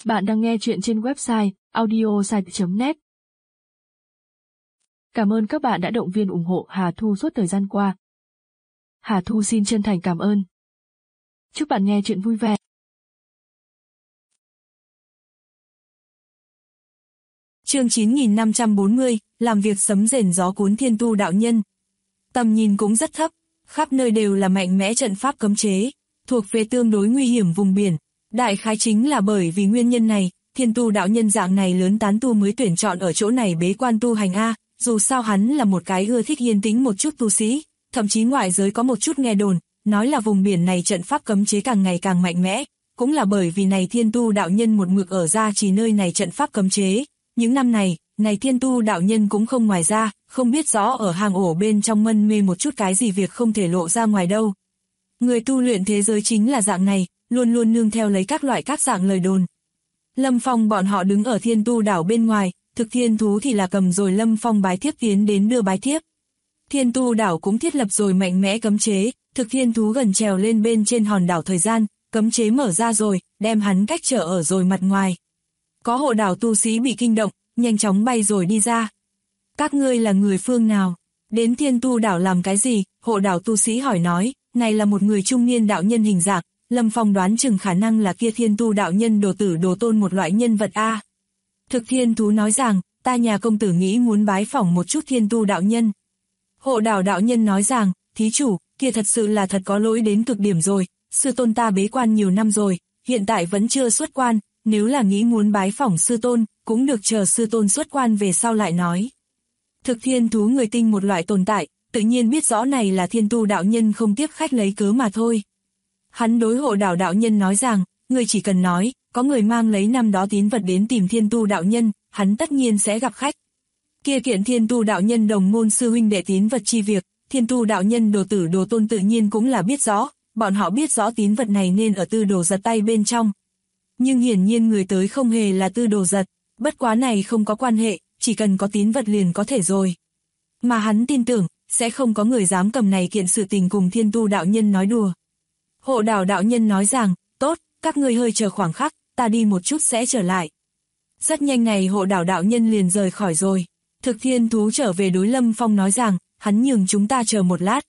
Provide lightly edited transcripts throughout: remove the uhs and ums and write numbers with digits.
Bạn đang nghe chuyện trên website audiosite.net. Cảm ơn các bạn đã động viên ủng hộ Hà Thu suốt thời gian qua. Hà Thu xin chân thành cảm ơn. Chúc bạn nghe chuyện vui vẻ. Chương 9540, làm việc sấm rền gió cuốn Thiên Tu đạo nhân. Tầm nhìn cũng rất thấp, khắp nơi đều là mạnh mẽ trận pháp cấm chế, thuộc về tương đối nguy hiểm vùng biển. Đại khái chính là bởi vì nguyên nhân này, Thiên Tu đạo nhân dạng này lớn tán tu mới tuyển chọn ở chỗ này bế quan tu hành a, dù sao hắn là một cái ưa thích yên tĩnh một chút tu sĩ, thậm chí ngoại giới có một chút nghe đồn, nói là vùng biển này trận pháp cấm chế càng ngày càng mạnh mẽ, cũng là bởi vì này Thiên Tu đạo nhân một mực ở ra chỉ nơi này trận pháp cấm chế. Những năm này, Thiên Tu đạo nhân cũng không ngoài ra, không biết rõ ở hang ổ bên trong mân mê một chút cái gì việc không thể lộ ra ngoài đâu. Người tu luyện thế giới chính là dạng này, luôn luôn nương theo lấy các loại các dạng lời đồn. Lâm Phong bọn họ đứng ở Thiên Tu đảo bên ngoài, Thực Thiên Thú thì là cầm rồi Lâm Phong bái thiếp tiến đến đưa bái thiếp. Thiên Tu đảo cũng thiết lập rồi mạnh mẽ cấm chế, Thực Thiên Thú gần trèo lên bên trên hòn đảo thời gian, cấm chế mở ra rồi, đem hắn cách trở ở rồi mặt ngoài. Có hộ đảo tu sĩ bị kinh động, nhanh chóng bay rồi đi ra. Các ngươi là người phương nào? Đến Thiên Tu đảo làm cái gì? Hộ đảo tu sĩ hỏi nói, này là một người trung niên đạo nhân hình dạng, Lâm Phong đoán chừng khả năng là kia Thiên Tu đạo nhân đồ tử đồ tôn một loại nhân vật a. Thực Thiên Thú nói rằng, ta nhà công tử nghĩ muốn bái phỏng một chút Thiên Tu đạo nhân. Hộ đảo đạo nhân nói rằng, thí chủ, kia thật sự là thật có lỗi đến cực điểm rồi, sư tôn ta bế quan nhiều năm rồi, hiện tại vẫn chưa xuất quan, nếu là nghĩ muốn bái phỏng sư tôn, cũng được chờ sư tôn xuất quan về sau lại nói. Thực Thiên Thú người tinh một loại tồn tại, tự nhiên biết rõ này là Thiên Tu đạo nhân không tiếp khách lấy cớ mà thôi. Hắn đối hộ đảo đạo nhân nói rằng, người chỉ cần nói, có người mang lấy năm đó tín vật đến tìm Thiên Tu đạo nhân, hắn tất nhiên sẽ gặp khách. Kia kiện Thiên Tu đạo nhân đồng môn sư huynh đệ tín vật chi việc, Thiên Tu đạo nhân đồ tử đồ tôn tự nhiên cũng là biết rõ, bọn họ biết rõ tín vật này nên ở Tư Đồ Giật tay bên trong. Nhưng hiển nhiên người tới không hề là Tư Đồ Giật, bất quá này không có quan hệ, chỉ cần có tín vật liền có thể rồi. Mà hắn tin tưởng, sẽ không có người dám cầm này kiện sự tình cùng Thiên Tu đạo nhân nói đùa. Hộ đảo đạo nhân nói rằng, tốt, các ngươi hơi chờ khoảng khắc, ta đi một chút sẽ trở lại. Rất nhanh này hộ đảo đạo nhân liền rời khỏi rồi. Thực Thiên Thú trở về đối Lâm Phong nói rằng, hắn nhường chúng ta chờ một lát.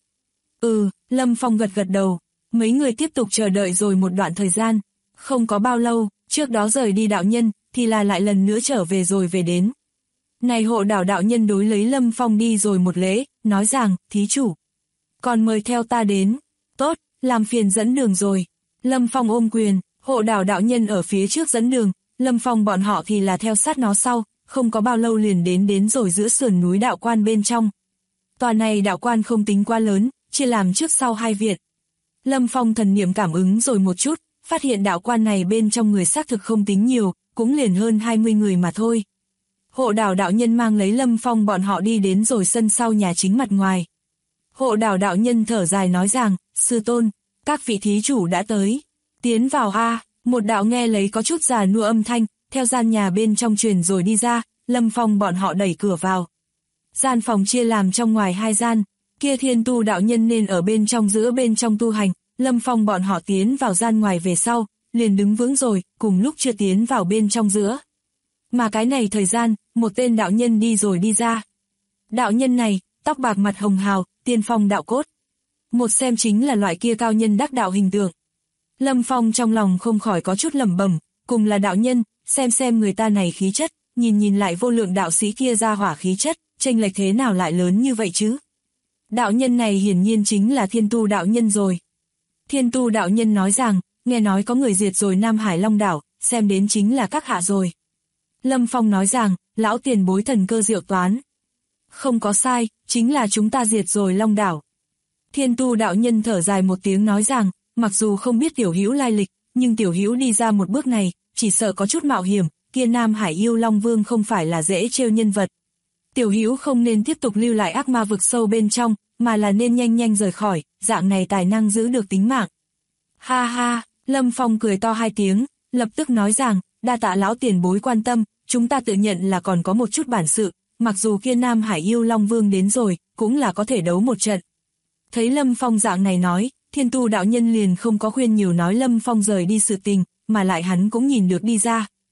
Lâm Phong gật gật đầu, mấy người tiếp tục chờ đợi rồi một đoạn thời gian. Không có bao lâu, trước đó rời đi đạo nhân, thì là lại lần nữa trở về rồi về đến. Này hộ đảo đạo nhân đối lấy Lâm Phong đi rồi một lễ, nói rằng, thí chủ, còn mời theo ta đến. Tốt, làm phiền dẫn đường rồi. Lâm Phong ôm quyền, hộ đảo đạo nhân ở phía trước dẫn đường, Lâm Phong bọn họ thì là theo sát nó sau, không có bao lâu liền đến rồi giữa sườn núi đạo quan bên trong. Tòa này đạo quan không tính quá lớn, chia làm trước sau hai viện. Lâm Phong thần niệm cảm ứng rồi một chút, phát hiện đạo quan này bên trong người xác thực không tính nhiều, cũng liền hơn 20 người mà thôi. Hộ đảo đạo nhân mang lấy Lâm Phong bọn họ đi đến rồi sân sau nhà chính mặt ngoài. Hộ đảo đạo nhân thở dài nói rằng, sư tôn, các vị thí chủ đã tới. Tiến vào a. Một đạo nghe lấy có chút già nua âm thanh, theo gian nhà bên trong truyền rồi đi ra, Lâm Phong bọn họ đẩy cửa vào. Gian phòng chia làm trong ngoài hai gian, kia Thiên Tu đạo nhân nên ở bên trong giữa bên trong tu hành, Lâm Phong bọn họ tiến vào gian ngoài về sau, liền đứng vững rồi, cùng lúc chưa tiến vào bên trong giữa. Mà cái này thời gian, một tên đạo nhân đi rồi đi ra. Đạo nhân này, tóc bạc mặt hồng hào, tiên phong đạo cốt. Một xem chính là loại kia cao nhân đắc đạo hình tượng. Lâm Phong trong lòng không khỏi có chút lẩm bẩm, cùng là đạo nhân, xem người ta này khí chất, nhìn lại vô lượng đạo sĩ kia ra hỏa khí chất, chênh lệch thế nào lại lớn như vậy chứ? Đạo nhân này hiển nhiên chính là Thiên Tu đạo nhân rồi. Thiên Tu đạo nhân nói rằng, nghe nói có người diệt rồi Nam Hải Long đảo, xem đến chính là các hạ rồi. Lâm Phong nói rằng, lão tiền bối thần cơ diệu toán. Không có sai, chính là chúng ta diệt rồi Long đảo. Thiên Tu đạo nhân thở dài một tiếng nói rằng, mặc dù không biết tiểu hữu lai lịch, nhưng tiểu hữu đi ra một bước này, chỉ sợ có chút mạo hiểm, kia Nam Hải yêu Long Vương không phải là dễ trêu nhân vật. Tiểu hữu không nên tiếp tục lưu lại ác ma vực sâu bên trong, mà là nên nhanh rời khỏi, dạng này tài năng giữ được tính mạng. Ha ha, Lâm Phong cười to hai tiếng, lập tức nói rằng, đa tạ lão tiền bối quan tâm, chúng ta tự nhận là còn có một chút bản sự, mặc dù kia Nam Hải yêu Long Vương đến rồi, cũng là có thể đấu một trận. Thấy Lâm Phong dạng này nói, Thiên Tu đạo nhân liền không có khuyên nhiều nói Lâm Phong rời đi sự tình, mà lại hắn cũng nhìn được đi ra.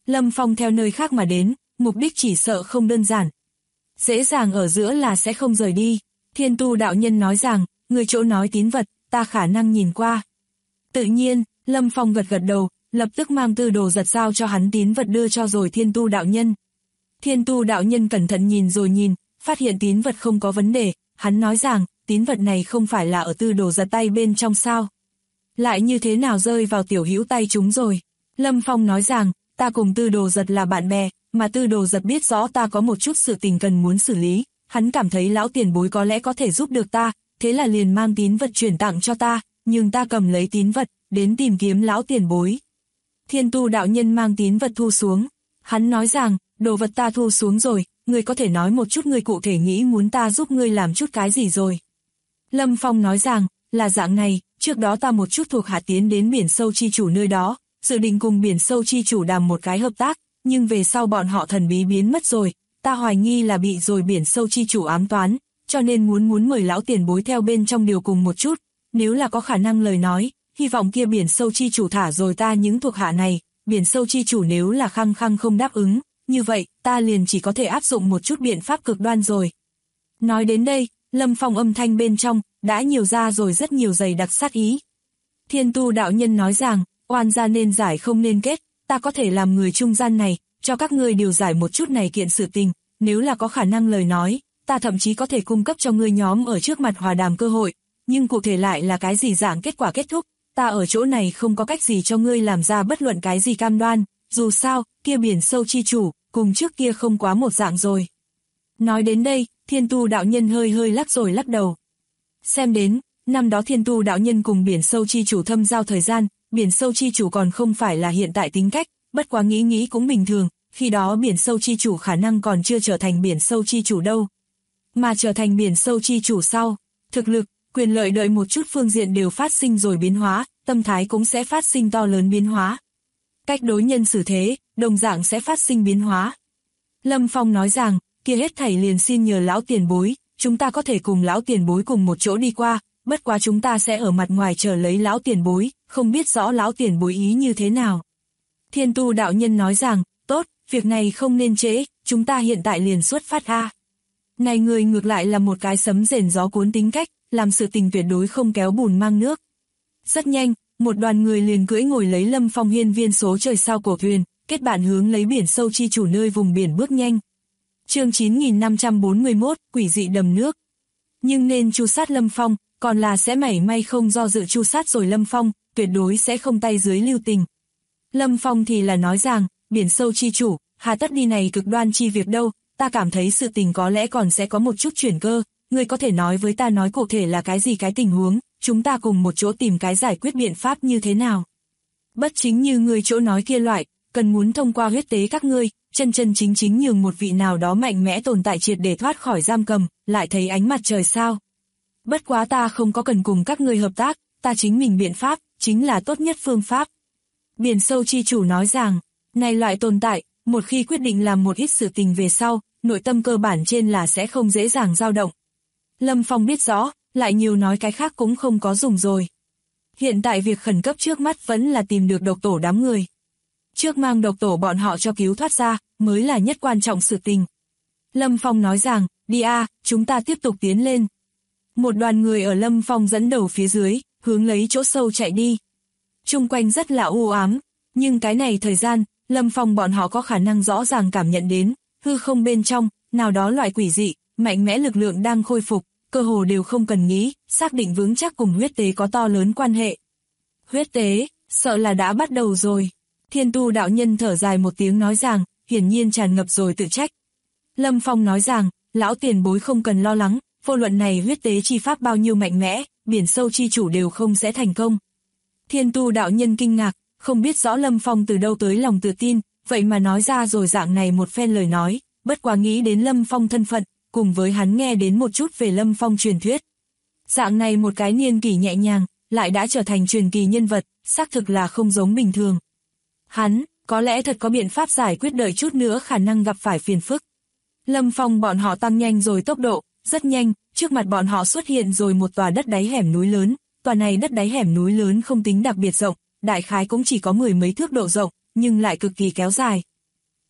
Lâm Phong theo nơi khác mà đến, mục đích chỉ sợ không đơn giản. Dễ dàng ở giữa là sẽ không rời đi. Thiên Tu đạo nhân nói rằng, người chỗ nói tín vật, ta khả năng nhìn qua. Tự nhiên, Lâm Phong gật gật đầu, lập tức mang tư đồ giật giao cho hắn tín vật đưa cho rồi Thiên Tu đạo nhân. Thiên Tu đạo nhân cẩn thận nhìn rồi nhìn, phát hiện tín vật không có vấn đề, hắn nói rằng, tín vật này không phải là ở tư đồ giật tay bên trong sao. Lại như thế nào rơi vào tiểu hữu tay chúng rồi. Lâm Phong nói rằng, ta cùng tư đồ giật là bạn bè, mà tư đồ giật biết rõ ta có một chút sự tình cần muốn xử lý, hắn cảm thấy lão tiền bối có lẽ có thể giúp được ta, thế là liền mang tín vật chuyển tặng cho ta, nhưng ta cầm lấy tín vật, đến tìm kiếm lão tiền bối. Thiên Tu đạo nhân mang tín vật thu xuống, hắn nói rằng, đồ vật ta thu xuống rồi, ngươi có thể nói một chút ngươi cụ thể nghĩ muốn ta giúp ngươi làm chút cái gì rồi. Lâm Phong nói rằng, là dạng này, trước đó ta một chút thuộc hạ tiến đến biển sâu chi chủ nơi đó, dự định cùng biển sâu chi chủ đàm một cái hợp tác, nhưng về sau bọn họ thần bí biến mất rồi, ta hoài nghi là bị rồi biển sâu chi chủ ám toán, cho nên muốn mời lão tiền bối theo bên trong điều cùng một chút, nếu là có khả năng lời nói, hy vọng kia biển sâu chi chủ thả rồi ta những thuộc hạ này, biển sâu chi chủ nếu là khăng khăng không đáp ứng, như vậy, ta liền chỉ có thể áp dụng một chút biện pháp cực đoan rồi. Nói đến đây, Lâm Phong âm thanh bên trong, đã nhiều ra rồi rất nhiều dày đặc sát ý. Thiên Tu đạo nhân nói rằng, oan gia nên giải không nên kết, ta có thể làm người trung gian này, cho các ngươi điều giải một chút này kiện sự tình, nếu là có khả năng lời nói, ta thậm chí có thể cung cấp cho ngươi nhóm ở trước mặt hòa đàm cơ hội, nhưng cụ thể lại là cái gì dạng kết quả kết thúc, ta ở chỗ này không có cách gì cho ngươi làm ra bất luận cái gì cam đoan, dù sao, kia biển sâu chi chủ, cùng trước kia không quá một dạng rồi. Nói đến đây, Thiên Tu đạo nhân hơi lắc rồi lắc đầu. Xem đến, năm đó Thiên Tu đạo nhân cùng biển sâu chi chủ thâm giao thời gian, biển sâu chi chủ còn không phải là hiện tại tính cách, bất quá nghĩ cũng bình thường, khi đó biển sâu chi chủ khả năng còn chưa trở thành biển sâu chi chủ đâu. Mà trở thành biển sâu chi chủ sau, thực lực, quyền lợi đợi một chút phương diện đều phát sinh rồi biến hóa, tâm thái cũng sẽ phát sinh to lớn biến hóa. Cách đối nhân xử thế, đồng dạng sẽ phát sinh biến hóa. Lâm Phong nói rằng, kia hết thảy liền xin nhờ lão tiền bối, chúng ta có thể cùng lão tiền bối cùng một chỗ đi qua, bất quá chúng ta sẽ ở mặt ngoài chờ lấy lão tiền bối, không biết rõ lão tiền bối ý như thế nào. Thiên Tu đạo nhân nói rằng, tốt, việc này không nên trễ, chúng ta hiện tại liền xuất phát a. Này người ngược lại là một cái sấm rền gió cuốn tính cách, làm sự tình tuyệt đối không kéo bùn mang nước. Rất nhanh, một đoàn người liền cưỡi ngồi lấy Lâm Phong hiên viên số trời sao cổ thuyền, kết bạn hướng lấy biển sâu chi chủ nơi vùng biển bước nhanh. Chương 9541, quỷ dị đầm nước. Nhưng nên tru sát Lâm Phong, còn là sẽ mảy may không do dự tru sát rồi Lâm Phong, tuyệt đối sẽ không tay dưới lưu tình. Lâm Phong thì là nói rằng, biển sâu chi chủ, hà tất đi này cực đoan chi việc đâu, ta cảm thấy sự tình có lẽ còn sẽ có một chút chuyển cơ, ngươi có thể nói với ta nói cụ thể là cái gì cái tình huống, chúng ta cùng một chỗ tìm cái giải quyết biện pháp như thế nào. Bất chính như ngươi chỗ nói kia loại, cần muốn thông qua huyết tế các ngươi, chân chính nhường một vị nào đó mạnh mẽ tồn tại triệt để thoát khỏi giam cầm, lại thấy ánh mặt trời sao. Bất quá ta không có cần cùng các ngươi hợp tác, ta chính mình biện pháp, chính là tốt nhất phương pháp. Biển sâu chi chủ nói rằng, này loại tồn tại, một khi quyết định làm một ít sự tình về sau, nội tâm cơ bản trên là sẽ không dễ dàng dao động. Lâm Phong biết rõ, lại nhiều nói cái khác cũng không có dùng rồi. Hiện tại việc khẩn cấp trước mắt vẫn là tìm được độc tổ đám người. Trước mang độc tổ bọn họ cho cứu thoát ra, mới là nhất quan trọng sự tình. Lâm Phong nói rằng, đi a, chúng ta tiếp tục tiến lên. Một đoàn người ở Lâm Phong dẫn đầu phía dưới, hướng lấy chỗ sâu chạy đi. Chung quanh rất là u ám, nhưng cái này thời gian, Lâm Phong bọn họ có khả năng rõ ràng cảm nhận đến, hư không bên trong, nào đó loại quỷ dị, mạnh mẽ lực lượng đang khôi phục, cơ hồ đều không cần nghĩ, xác định vững chắc cùng huyết tế có to lớn quan hệ. Huyết tế, sợ là đã bắt đầu rồi. Thiên Tu đạo nhân thở dài một tiếng nói rằng, hiển nhiên tràn ngập rồi tự trách. Lâm Phong nói rằng, lão tiền bối không cần lo lắng, vô luận này huyết tế chi pháp bao nhiêu mạnh mẽ, biển sâu chi chủ đều không sẽ thành công. Thiên Tu đạo nhân kinh ngạc, không biết rõ Lâm Phong từ đâu tới lòng tự tin, vậy mà nói ra rồi dạng này một phen lời nói, bất quá nghĩ đến Lâm Phong thân phận, cùng với hắn nghe đến một chút về Lâm Phong truyền thuyết. Dạng này một cái niên kỷ nhẹ nhàng, lại đã trở thành truyền kỳ nhân vật, xác thực là không giống bình thường. Hắn, có lẽ thật có biện pháp giải quyết đợi chút nữa khả năng gặp phải phiền phức. Lâm Phong bọn họ tăng nhanh rồi tốc độ, rất nhanh, trước mặt bọn họ xuất hiện rồi một tòa đất đáy hẻm núi lớn, tòa này đất đáy hẻm núi lớn không tính đặc biệt rộng, đại khái cũng chỉ có mười mấy thước độ rộng, nhưng lại cực kỳ kéo dài.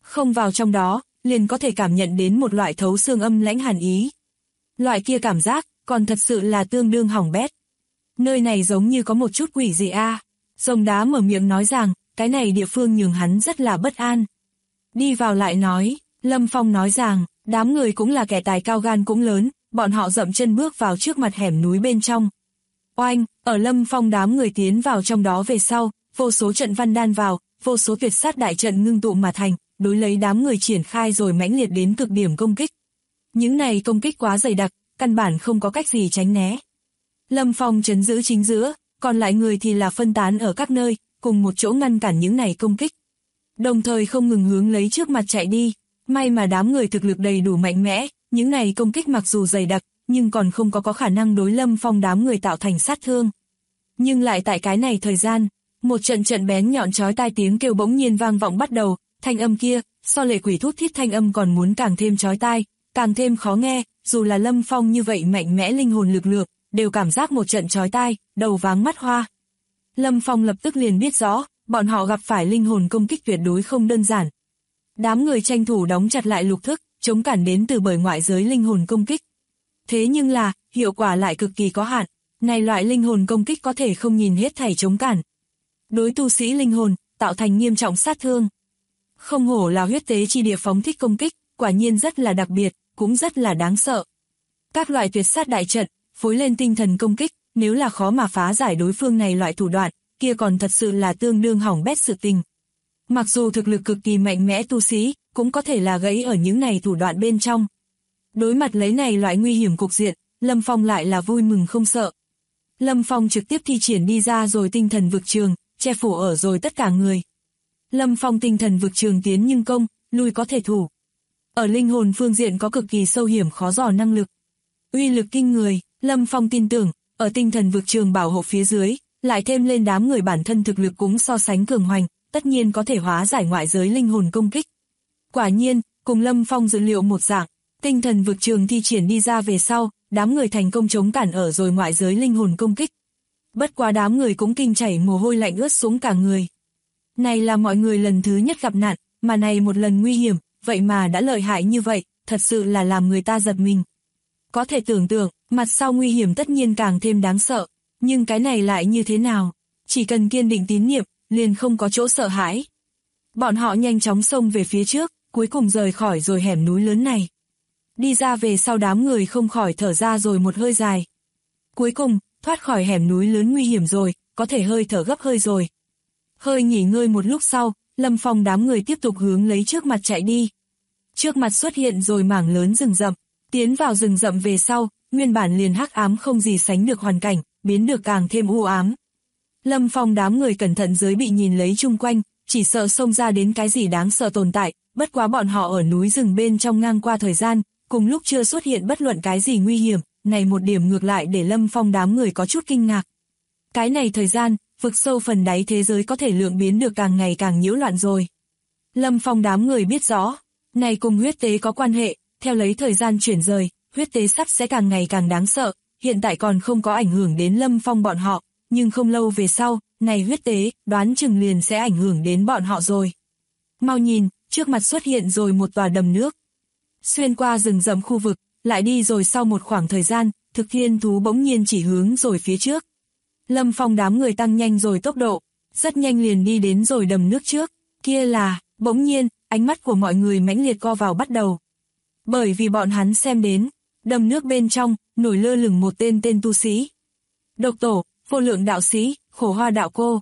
Không vào trong đó, liền có thể cảm nhận đến một loại thấu xương âm lãnh hàn ý. Loại kia cảm giác, còn thật sự là tương đương hỏng bét. Nơi này giống như có một chút quỷ gì a. Rồng đá mở miệng nói rằng, cái này địa phương nhường hắn rất là bất an. Đi vào lại nói, Lâm Phong nói rằng, đám người cũng là kẻ tài cao gan cũng lớn, bọn họ dậm chân bước vào trước mặt hẻm núi bên trong. Oanh, ở Lâm Phong đám người tiến vào trong đó về sau, vô số trận văn đan vào, vô số tuyệt sát đại trận ngưng tụ mà thành, đối lấy đám người triển khai rồi mãnh liệt đến cực điểm công kích. Những này công kích quá dày đặc, căn bản không có cách gì tránh né. Lâm Phong trấn giữ chính giữa, còn lại người thì là phân tán ở các nơi, cùng một chỗ ngăn cản những này công kích. Đồng thời không ngừng hướng lấy trước mặt chạy đi, may mà đám người thực lực đầy đủ mạnh mẽ, những này công kích mặc dù dày đặc, nhưng còn không có khả năng đối Lâm Phong đám người tạo thành sát thương. Nhưng lại tại cái này thời gian, một trận trận bén nhọn chói tai tiếng kêu bỗng nhiên vang vọng bắt đầu, thanh âm kia, so lệ quỷ thút thít thanh âm còn muốn càng thêm chói tai, càng thêm khó nghe, dù là Lâm Phong như vậy mạnh mẽ linh hồn lực lượng, đều cảm giác một trận chói tai, đầu váng mắt hoa. Lâm Phong lập tức liền biết rõ, bọn họ gặp phải linh hồn công kích tuyệt đối không đơn giản. Đám người tranh thủ đóng chặt lại lục thức, chống cản đến từ bởi ngoại giới linh hồn công kích. Thế nhưng là, hiệu quả lại cực kỳ có hạn, này loại linh hồn công kích có thể không nhìn hết thảy chống cản. Đối tu sĩ linh hồn, tạo thành nghiêm trọng sát thương. Không hổ là huyết tế chi địa phóng thích công kích, quả nhiên rất là đặc biệt, cũng rất là đáng sợ. Các loại tuyệt sát đại trận, phối lên tinh thần công kích, nếu là khó mà phá giải đối phương này loại thủ đoạn, kia còn thật sự là tương đương hỏng bét sự tình. Mặc dù thực lực cực kỳ mạnh mẽ tu sĩ, cũng có thể là gãy ở những này thủ đoạn bên trong. Đối mặt lấy này loại nguy hiểm cục diện, Lâm Phong lại là vui mừng không sợ. Lâm Phong trực tiếp thi triển đi ra rồi tinh thần vực trường, che phủ ở rồi tất cả người. Lâm Phong tinh thần vực trường tiến nhưng công, lui có thể thủ. Ở linh hồn phương diện có cực kỳ sâu hiểm khó dò năng lực. Uy lực kinh người, Lâm Phong tin tưởng, ở tinh thần vực trường bảo hộ phía dưới, lại thêm lên đám người bản thân thực lực cũng so sánh cường hoành, tất nhiên có thể hóa giải ngoại giới linh hồn công kích. Quả nhiên, cùng Lâm Phong dự liệu một dạng, tinh thần vực trường thi triển đi ra về sau, đám người thành công chống cản ở rồi ngoại giới linh hồn công kích. Bất quá đám người cũng kinh chảy mồ hôi lạnh ướt xuống cả người. Này là mọi người lần thứ nhất gặp nạn, mà này một lần nguy hiểm, vậy mà đã lợi hại như vậy, thật sự là làm người ta giật mình. Có thể tưởng tượng, mặt sau nguy hiểm tất nhiên càng thêm đáng sợ, nhưng cái này lại như thế nào? Chỉ cần kiên định tín niệm, liền không có chỗ sợ hãi. Bọn họ nhanh chóng xông về phía trước, cuối cùng rời khỏi rồi hẻm núi lớn này. Đi ra về sau đám người không khỏi thở ra rồi một hơi dài. Cuối cùng, thoát khỏi hẻm núi lớn nguy hiểm rồi, có thể hơi thở gấp hơi rồi. Hơi nghỉ ngơi một lúc sau, Lâm Phong đám người tiếp tục hướng lấy trước mặt chạy đi. Trước mặt xuất hiện rồi mảng lớn rừng rậm, tiến vào rừng rậm về sau, nguyên bản liền hắc ám không gì sánh được hoàn cảnh, biến được càng thêm u ám. Lâm Phong đám người cẩn thận dưới bị nhìn lấy chung quanh, chỉ sợ xông ra đến cái gì đáng sợ tồn tại, bất quá bọn họ ở núi rừng bên trong ngang qua thời gian, cùng lúc chưa xuất hiện bất luận cái gì nguy hiểm, này một điểm ngược lại để Lâm Phong đám người có chút kinh ngạc. Cái này thời gian, vực sâu phần đáy thế giới có thể lượng biến được càng ngày càng nhiễu loạn rồi. Lâm Phong đám người biết rõ, này cùng huyết tế có quan hệ, theo lấy thời gian chuyển rời, huyết tế sắp sẽ càng ngày càng đáng sợ, hiện tại còn không có ảnh hưởng đến Lâm Phong bọn họ, nhưng không lâu về sau, này huyết tế, đoán chừng liền sẽ ảnh hưởng đến bọn họ rồi. Mau nhìn, trước mặt xuất hiện rồi một tòa đầm nước. Xuyên qua rừng rậm khu vực, lại đi rồi sau một khoảng thời gian, Thực Thiên Thú bỗng nhiên chỉ hướng rồi phía trước. Lâm Phong đám người tăng nhanh rồi tốc độ, rất nhanh liền đi đến rồi đầm nước trước, kia là, bỗng nhiên, ánh mắt của mọi người mãnh liệt co vào bắt đầu. Bởi vì bọn hắn xem đến, đầm nước bên trong, nổi lơ lửng một tên tu sĩ. Độc tổ, vô lượng đạo sĩ, khổ hoa đạo cô.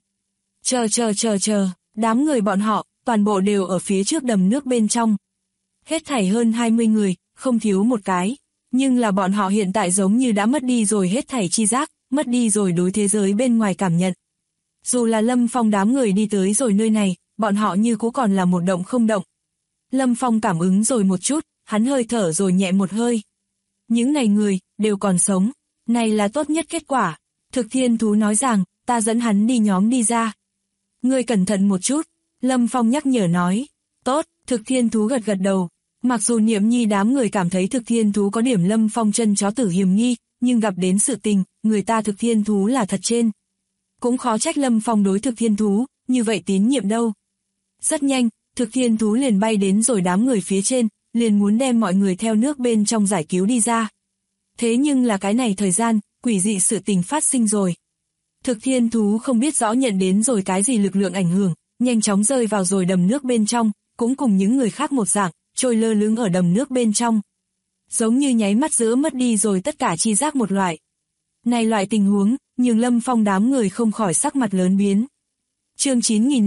Chờ, đám người bọn họ, toàn bộ đều ở phía trước đầm nước bên trong. Hết thảy hơn 20 người, không thiếu một cái, nhưng là bọn họ hiện tại giống như đã mất đi rồi hết thảy chi giác, mất đi rồi đối thế giới bên ngoài cảm nhận. Dù là Lâm Phong đám người đi tới rồi nơi này, bọn họ như cũ còn là một động không động. Lâm Phong cảm ứng rồi một chút, hắn hơi thở rồi nhẹ một hơi. Những này người, đều còn sống, này là tốt nhất kết quả. Thực Thiên Thú nói rằng, ta dẫn hắn đi nhóm đi ra. Ngươi cẩn thận một chút, Lâm Phong nhắc nhở nói. Tốt, Thực Thiên Thú gật đầu. Mặc dù Niệm Nhi đám người cảm thấy Thực Thiên Thú có điểm Lâm Phong chân chó tử hiểm nghi, nhưng gặp đến sự tình, người ta Thực Thiên Thú là thật trên. Cũng khó trách Lâm Phong đối Thực Thiên Thú, như vậy tín nhiệm đâu. Rất nhanh, Thực thiên thú liền bay đến rồi đám người phía trên, liền muốn đem mọi người theo nước bên trong giải cứu đi ra. Thế nhưng là cái này thời gian, quỷ dị sự tình phát sinh rồi. Thực thiên thú không biết rõ nhận đến rồi cái gì lực lượng ảnh hưởng, nhanh chóng rơi vào rồi đầm nước bên trong, cũng cùng những người khác một dạng, trôi lơ lửng ở đầm nước bên trong. Giống như nháy mắt giữa mất đi rồi tất cả chi giác một loại. Này loại tình huống, nhường Lâm Phong đám người không khỏi sắc mặt lớn biến. Chương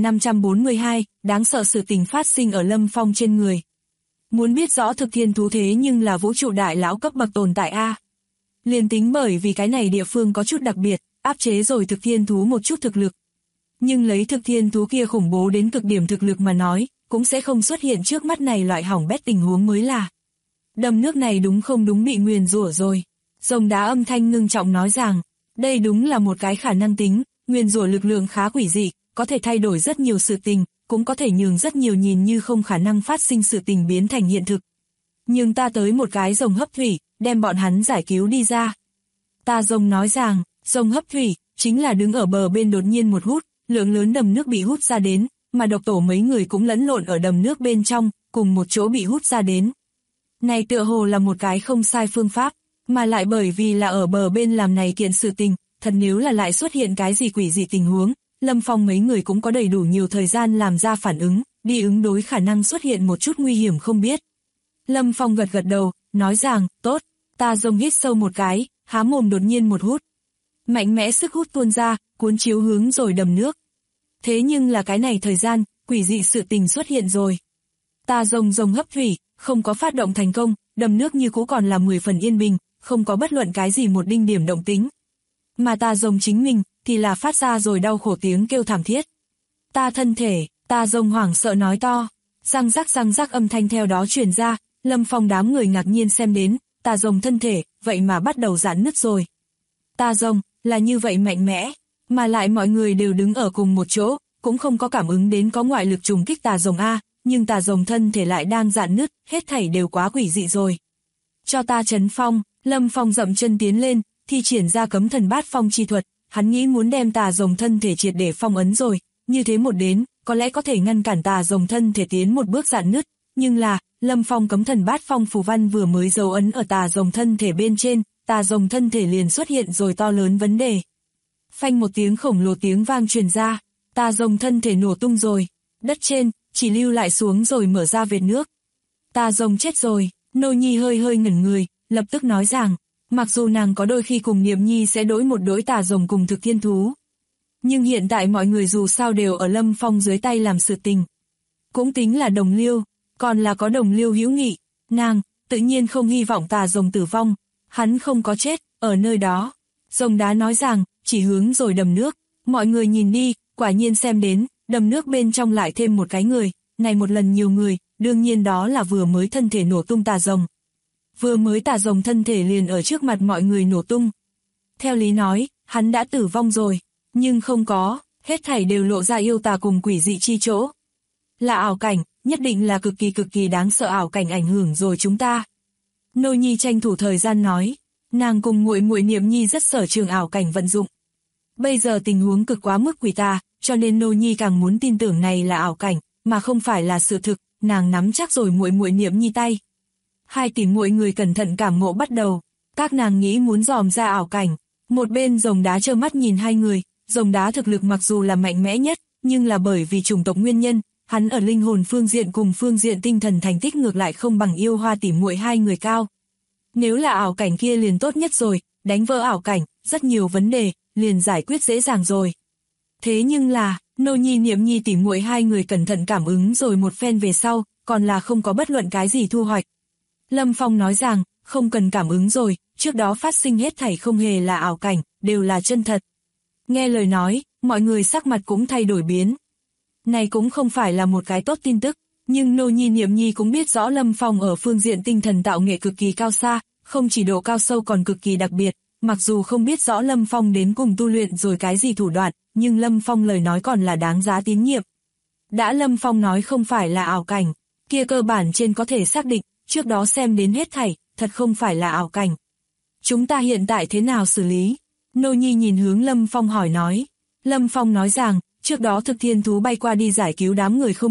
9542, đáng sợ sự tình phát sinh ở Lâm Phong trên người. Muốn biết rõ thực thiên thú thế nhưng là vũ trụ đại lão cấp bậc tồn tại a. Liền tính bởi vì cái này địa phương có chút đặc biệt, áp chế rồi thực thiên thú một chút thực lực. Nhưng lấy thực thiên thú kia khủng bố đến cực điểm thực lực mà nói, cũng sẽ không xuất hiện trước mắt này loại hỏng bét tình huống mới là. Đầm nước này đúng không đúng bị nguyền rủa rồi. Rồng đá âm thanh ngưng trọng nói rằng, đây đúng là một cái khả năng tính, nguyền rủa lực lượng khá quỷ dị, có thể thay đổi rất nhiều sự tình, cũng có thể nhường rất nhiều nhìn như không khả năng phát sinh sự tình biến thành hiện thực. Nhưng ta tới một cái rồng hấp thủy, đem bọn hắn giải cứu đi ra. Ta rồng nói rằng, rồng hấp thủy, chính là đứng ở bờ bên đột nhiên một hút, lượng lớn đầm nước bị hút ra đến, mà độc tổ mấy người cũng lẫn lộn ở đầm nước bên trong, cùng một chỗ bị hút ra đến. Này tựa hồ là một cái không sai phương pháp, mà lại bởi vì là ở bờ bên làm này kiện sự tình, thật nếu là lại xuất hiện cái gì quỷ dị tình huống, Lâm Phong mấy người cũng có đầy đủ nhiều thời gian làm ra phản ứng, đi ứng đối khả năng xuất hiện một chút nguy hiểm không biết. Lâm Phong gật gật đầu, nói rằng, tốt, ta rồng hít sâu một cái, há mồm đột nhiên một hút. Mạnh mẽ sức hút tuôn ra, cuốn chiếu hướng rồi đầm nước. Thế nhưng là cái này thời gian, quỷ dị sự tình xuất hiện rồi. Ta rồng hấp thủy, không có phát động thành công, đầm nước như cũ còn là 10 phần yên bình, không có bất luận cái gì một đinh điểm động tính. Mà ta rồng chính mình, thì là phát ra rồi đau khổ tiếng kêu thảm thiết. Ta thân thể, ta rồng hoảng sợ nói to, răng rắc âm thanh theo đó truyền ra, Lâm Phong đám người ngạc nhiên xem đến, ta rồng thân thể, vậy mà bắt đầu giãn nứt rồi. Ta rồng, là như vậy mạnh mẽ, mà lại mọi người đều đứng ở cùng một chỗ, cũng không có cảm ứng đến có ngoại lực trùng kích tà rồng A, nhưng tà rồng thân thể lại đang giãn nứt, hết thảy đều quá quỷ dị rồi. Cho ta trấn phong, Lâm Phong dậm chân tiến lên, thi triển ra cấm thần bát phong chi thuật, hắn nghĩ muốn đem tà rồng thân thể triệt để phong ấn rồi, như thế một đến, có lẽ có thể ngăn cản tà rồng thân thể tiến một bước giãn nứt, nhưng là, Lâm Phong cấm thần bát phong phù văn vừa mới dấu ấn ở tà rồng thân thể bên trên, tà rồng thân thể liền xuất hiện rồi to lớn vấn đề. Phanh một tiếng khổng lồ tiếng vang truyền ra, tà rồng thân thể nổ tung rồi, đất trên, chỉ lưu lại xuống rồi mở ra vệt nước. Tà rồng chết rồi, Nô Nhi hơi ngẩn người, lập tức nói rằng, mặc dù nàng có đôi khi cùng Niệm Nhi sẽ đối một đối tà rồng cùng thực thiên thú. Nhưng hiện tại mọi người dù sao đều ở Lâm Phong dưới tay làm sự tình. Cũng tính là đồng liêu, còn là có đồng liêu hữu nghị, nàng, tự nhiên không hy vọng tà rồng tử vong, hắn không có chết, ở nơi đó. Rồng đá nói rằng, chỉ hướng rồi đầm nước, mọi người nhìn đi, quả nhiên xem đến, đầm nước bên trong lại thêm một cái người, này một lần nhiều người, đương nhiên đó là vừa mới thân thể nổ tung tà rồng. Vừa mới tà rồng thân thể liền ở trước mặt mọi người nổ tung. Theo lý nói, hắn đã tử vong rồi, nhưng không có, hết thảy đều lộ ra yêu tà cùng quỷ dị chi chỗ. Là ảo cảnh, nhất định là cực kỳ đáng sợ ảo cảnh ảnh hưởng rồi chúng ta. Nô Nhi tranh thủ thời gian nói, nàng cùng muội muội Niệm Nhi rất sở trường ảo cảnh vận dụng. Bây giờ tình huống cực quá mức quỷ tà, cho nên Nô Nhi càng muốn tin tưởng này là ảo cảnh, mà không phải là sự thực, nàng nắm chắc rồi muội muội Niệm Nhi tay. Hai tỷ muội người cẩn thận cảm ngộ bắt đầu, các nàng nghĩ muốn dòm ra ảo cảnh, một bên rồng đá trơ mắt nhìn hai người, rồng đá thực lực mặc dù là mạnh mẽ nhất, nhưng là bởi vì chủng tộc nguyên nhân, hắn ở linh hồn phương diện cùng phương diện tinh thần thành tích ngược lại không bằng yêu hoa tỷ muội hai người cao. Nếu là ảo cảnh kia liền tốt nhất rồi, đánh vỡ ảo cảnh, rất nhiều vấn đề, liền giải quyết dễ dàng rồi. Thế nhưng là, Nô Nhi Niệm Nhi tỷ muội hai người cẩn thận cảm ứng rồi một phen về sau, còn là không có bất luận cái gì thu hoạch. Lâm Phong nói rằng, không cần cảm ứng rồi, trước đó phát sinh hết thảy không hề là ảo cảnh, đều là chân thật. Nghe lời nói, mọi người sắc mặt cũng thay đổi biến. Này cũng không phải là một cái tốt tin tức, nhưng Nô Nhi Niệm Nhi cũng biết rõ Lâm Phong ở phương diện tinh thần tạo nghệ cực kỳ cao xa, không chỉ độ cao sâu còn cực kỳ đặc biệt, mặc dù không biết rõ Lâm Phong đến cùng tu luyện rồi cái gì thủ đoạn, nhưng Lâm Phong lời nói còn là đáng giá tín nhiệm. Đã Lâm Phong nói không phải là ảo cảnh, kia cơ bản trên có thể xác định, trước đó xem đến hết thảy, thật không phải là ảo cảnh. Chúng ta hiện tại thế nào xử lý? Nô Nhi nhìn hướng Lâm Phong hỏi nói. Lâm Phong nói rằng, trước đó thực thiên thú bay qua đi giải cứu đám người không được,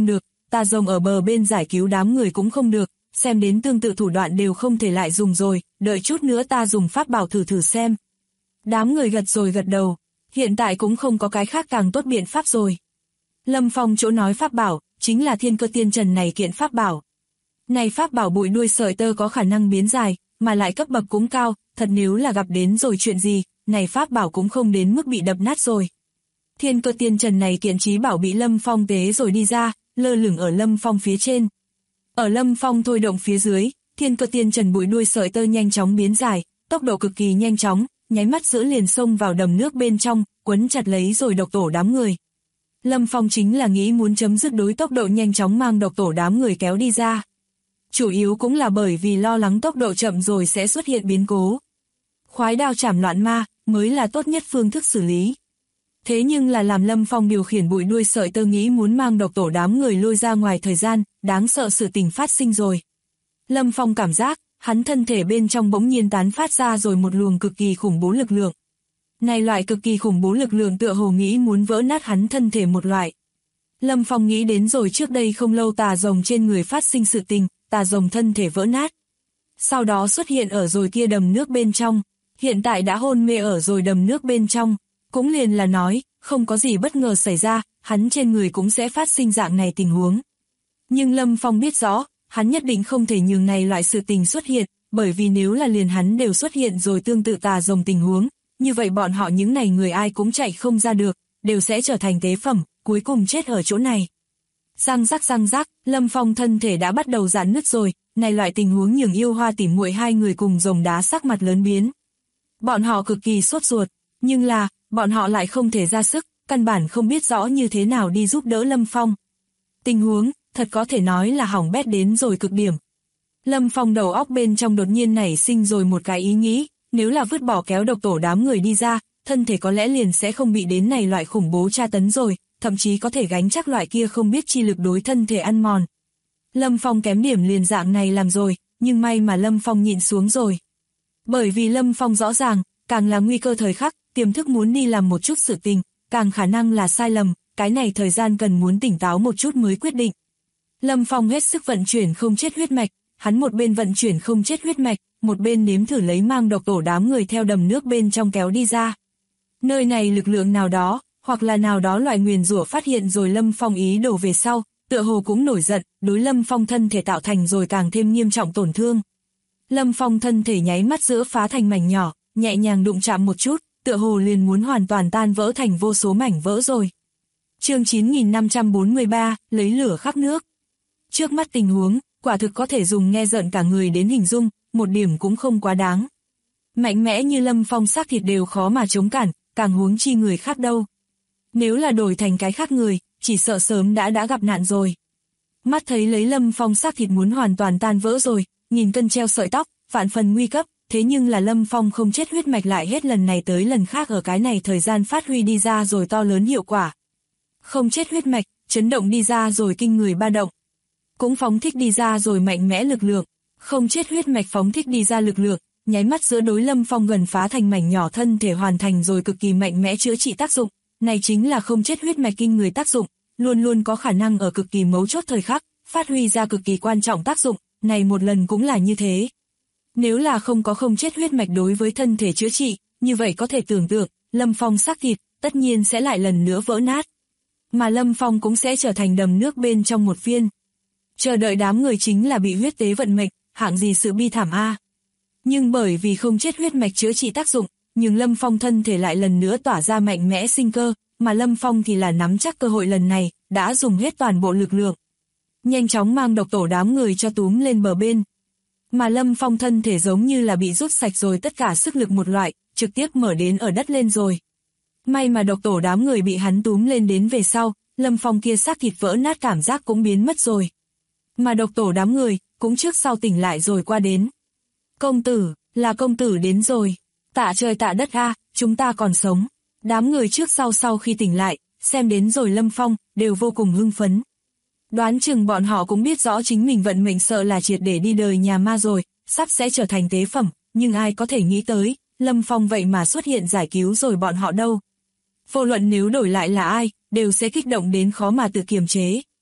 Tà rồng ở bờ bên giải cứu đám người cũng không được, xem đến tương tự thủ đoạn đều không thể lại dùng rồi, đợi chút nữa ta dùng pháp bảo thử xem. Đám người gật rồi gật đầu, hiện tại cũng không có cái khác càng tốt biện pháp rồi. Lâm Phong chỗ nói pháp bảo, chính là Thiên Cơ Tiên Trần này kiện pháp bảo. Này pháp bảo bụi đuôi sợi tơ có khả năng biến dài, mà lại cấp bậc cũng cao, thật nếu là gặp đến rồi chuyện gì, này pháp bảo cũng không đến mức bị đập nát rồi. Thiên Cơ Tiên Trần này kiện trí bảo bị Lâm Phong tế rồi đi ra, lơ lửng ở Lâm Phong phía trên. Ở Lâm Phong thôi động phía dưới, Thiên Cơ Tiên Trần bụi đuôi sợi tơ nhanh chóng biến dài, tốc độ cực kỳ nhanh chóng, nháy mắt giữa liền xông vào đầm nước bên trong, quấn chặt lấy rồi độc tổ đám người. Lâm Phong chính là nghĩ muốn chấm dứt đối tốc độ nhanh chóng mang độc tổ đám người kéo đi ra. Chủ yếu cũng là bởi vì lo lắng tốc độ chậm rồi sẽ xuất hiện biến cố. Khoái đao chảm loạn ma mới là tốt nhất phương thức xử lý. Thế nhưng là làm Lâm Phong điều khiển bụi đuôi sợi tơ nghĩ muốn mang độc tổ đám người lôi ra ngoài thời gian, đáng sợ sự tình phát sinh rồi. Lâm Phong cảm giác, hắn thân thể bên trong bỗng nhiên tán phát ra rồi một luồng cực kỳ khủng bố lực lượng. Này loại cực kỳ khủng bố lực lượng tựa hồ nghĩ muốn vỡ nát hắn thân thể một loại. Lâm Phong nghĩ đến rồi trước đây không lâu tà rồng trên người phát sinh sự tình, tà rồng thân thể vỡ nát. Sau đó xuất hiện ở rồi kia đầm nước bên trong, hiện tại đã hôn mê ở rồi đầm nước bên trong. Cũng liền là nói, không có gì bất ngờ xảy ra, hắn trên người cũng sẽ phát sinh dạng này tình huống. Nhưng Lâm Phong biết rõ, hắn nhất định không thể nhường này loại sự tình xuất hiện, bởi vì nếu là liền hắn đều xuất hiện rồi tương tự tà rồng tình huống, như vậy bọn họ những này người ai cũng chạy không ra được, đều sẽ trở thành tế phẩm, cuối cùng chết ở chỗ này. Răng rắc, Lâm Phong thân thể đã bắt đầu giãn nứt rồi, này loại tình huống nhường Yêu Hoa tỉ muội hai người cùng rồng đá sắc mặt lớn biến. Bọn họ cực kỳ sốt ruột, nhưng là, bọn họ lại không thể ra sức, căn bản không biết rõ như thế nào đi giúp đỡ Lâm Phong. Tình huống, thật có thể nói là hỏng bét đến rồi cực điểm. Lâm Phong đầu óc bên trong đột nhiên nảy sinh rồi một cái ý nghĩ, nếu là vứt bỏ kéo độc tổ đám người đi ra, thân thể có lẽ liền sẽ không bị đến này loại khủng bố tra tấn rồi, thậm chí có thể gánh chắc loại kia không biết chi lực đối thân thể ăn mòn. Lâm Phong kém điểm liền dạng này làm rồi, nhưng may mà Lâm Phong nhịn xuống rồi. Bởi vì Lâm Phong rõ ràng, càng là nguy cơ thời khắc, tiềm thức muốn đi làm một chút sự tình, càng khả năng là sai lầm, cái này thời gian cần muốn tỉnh táo một chút mới quyết định. Lâm Phong hết sức vận chuyển không chết huyết mạch, hắn một bên vận chuyển không chết huyết mạch, một bên nếm thử lấy mang độc tổ đám người theo đầm nước bên trong kéo đi ra. Nơi này lực lượng nào đó, hoặc là nào đó loại nguyền rủa phát hiện rồi Lâm Phong ý đồ về sau, tựa hồ cũng nổi giận, đối Lâm Phong thân thể tạo thành rồi càng thêm nghiêm trọng tổn thương. Lâm Phong thân thể nháy mắt giữa phá thành mảnh nhỏ, nhẹ nhàng đụng chạm một chút, tựa hồ liền muốn hoàn toàn tan vỡ thành vô số mảnh vỡ rồi. Chương 9543, lấy lửa khắp nước. Trước mắt tình huống, quả thực có thể dùng nghe rợn cả người đến hình dung, một điểm cũng không quá đáng. Mạnh mẽ như Lâm Phong xác thịt đều khó mà chống cản, càng huống chi người khác đâu. Nếu là đổi thành cái khác người, chỉ sợ sớm đã gặp nạn rồi. Mắt thấy lấy Lâm Phong xác thịt muốn hoàn toàn tan vỡ rồi, nghìn cân treo sợi tóc, vạn phần nguy cấp, thế nhưng là Lâm Phong không chết huyết mạch lại hết lần này tới lần khác ở cái này thời gian phát huy đi ra rồi to lớn hiệu quả. Không chết huyết mạch, chấn động đi ra rồi kinh người ba động. Cũng phóng thích đi ra rồi mạnh mẽ lực lượng, không chết huyết mạch phóng thích đi ra lực lượng, nháy mắt giữa đối Lâm Phong gần phá thành mảnh nhỏ thân thể hoàn thành rồi cực kỳ mạnh mẽ chữa trị tác dụng, này chính là không chết huyết mạch kinh người tác dụng, luôn luôn có khả năng ở cực kỳ mấu chốt thời khắc, phát huy ra cực kỳ quan trọng tác dụng, này một lần cũng là như thế. Nếu là không có không chết huyết mạch đối với thân thể chữa trị, như vậy có thể tưởng tượng, Lâm Phong xác thịt, tất nhiên sẽ lại lần nữa vỡ nát. Mà Lâm Phong cũng sẽ trở thành đầm nước bên trong một phiên. Chờ đợi đám người chính là bị huyết tế vận mệnh, hạng gì sự bi thảm a. Nhưng bởi vì không chết huyết mạch chữa trị tác dụng, nhưng Lâm Phong thân thể lại lần nữa tỏa ra mạnh mẽ sinh cơ, mà Lâm Phong thì là nắm chắc cơ hội lần này, đã dùng hết toàn bộ lực lượng. Nhanh chóng mang độc tổ đám người cho túm lên bờ bên. Mà Lâm Phong thân thể giống như là bị rút sạch rồi tất cả sức lực một loại, trực tiếp mở đến ở đất lên rồi. May mà độc tổ đám người bị hắn túm lên đến về sau, Lâm Phong kia xác thịt vỡ nát cảm giác cũng biến mất rồi. Mà độc tổ đám người, cũng trước sau tỉnh lại rồi qua đến. Công tử, là công tử đến rồi. Tạ trời tạ đất a, chúng ta còn sống. Đám người trước sau khi tỉnh lại, xem đến rồi Lâm Phong, đều vô cùng hưng phấn. Đoán chừng bọn họ cũng biết rõ chính mình vận mệnh sợ là triệt để đi đời nhà ma rồi, sắp sẽ trở thành tế phẩm, nhưng ai có thể nghĩ tới, Lâm Phong vậy mà xuất hiện giải cứu rồi bọn họ đâu. Vô luận nếu đổi lại là ai, đều sẽ kích động đến khó mà tự kiềm chế.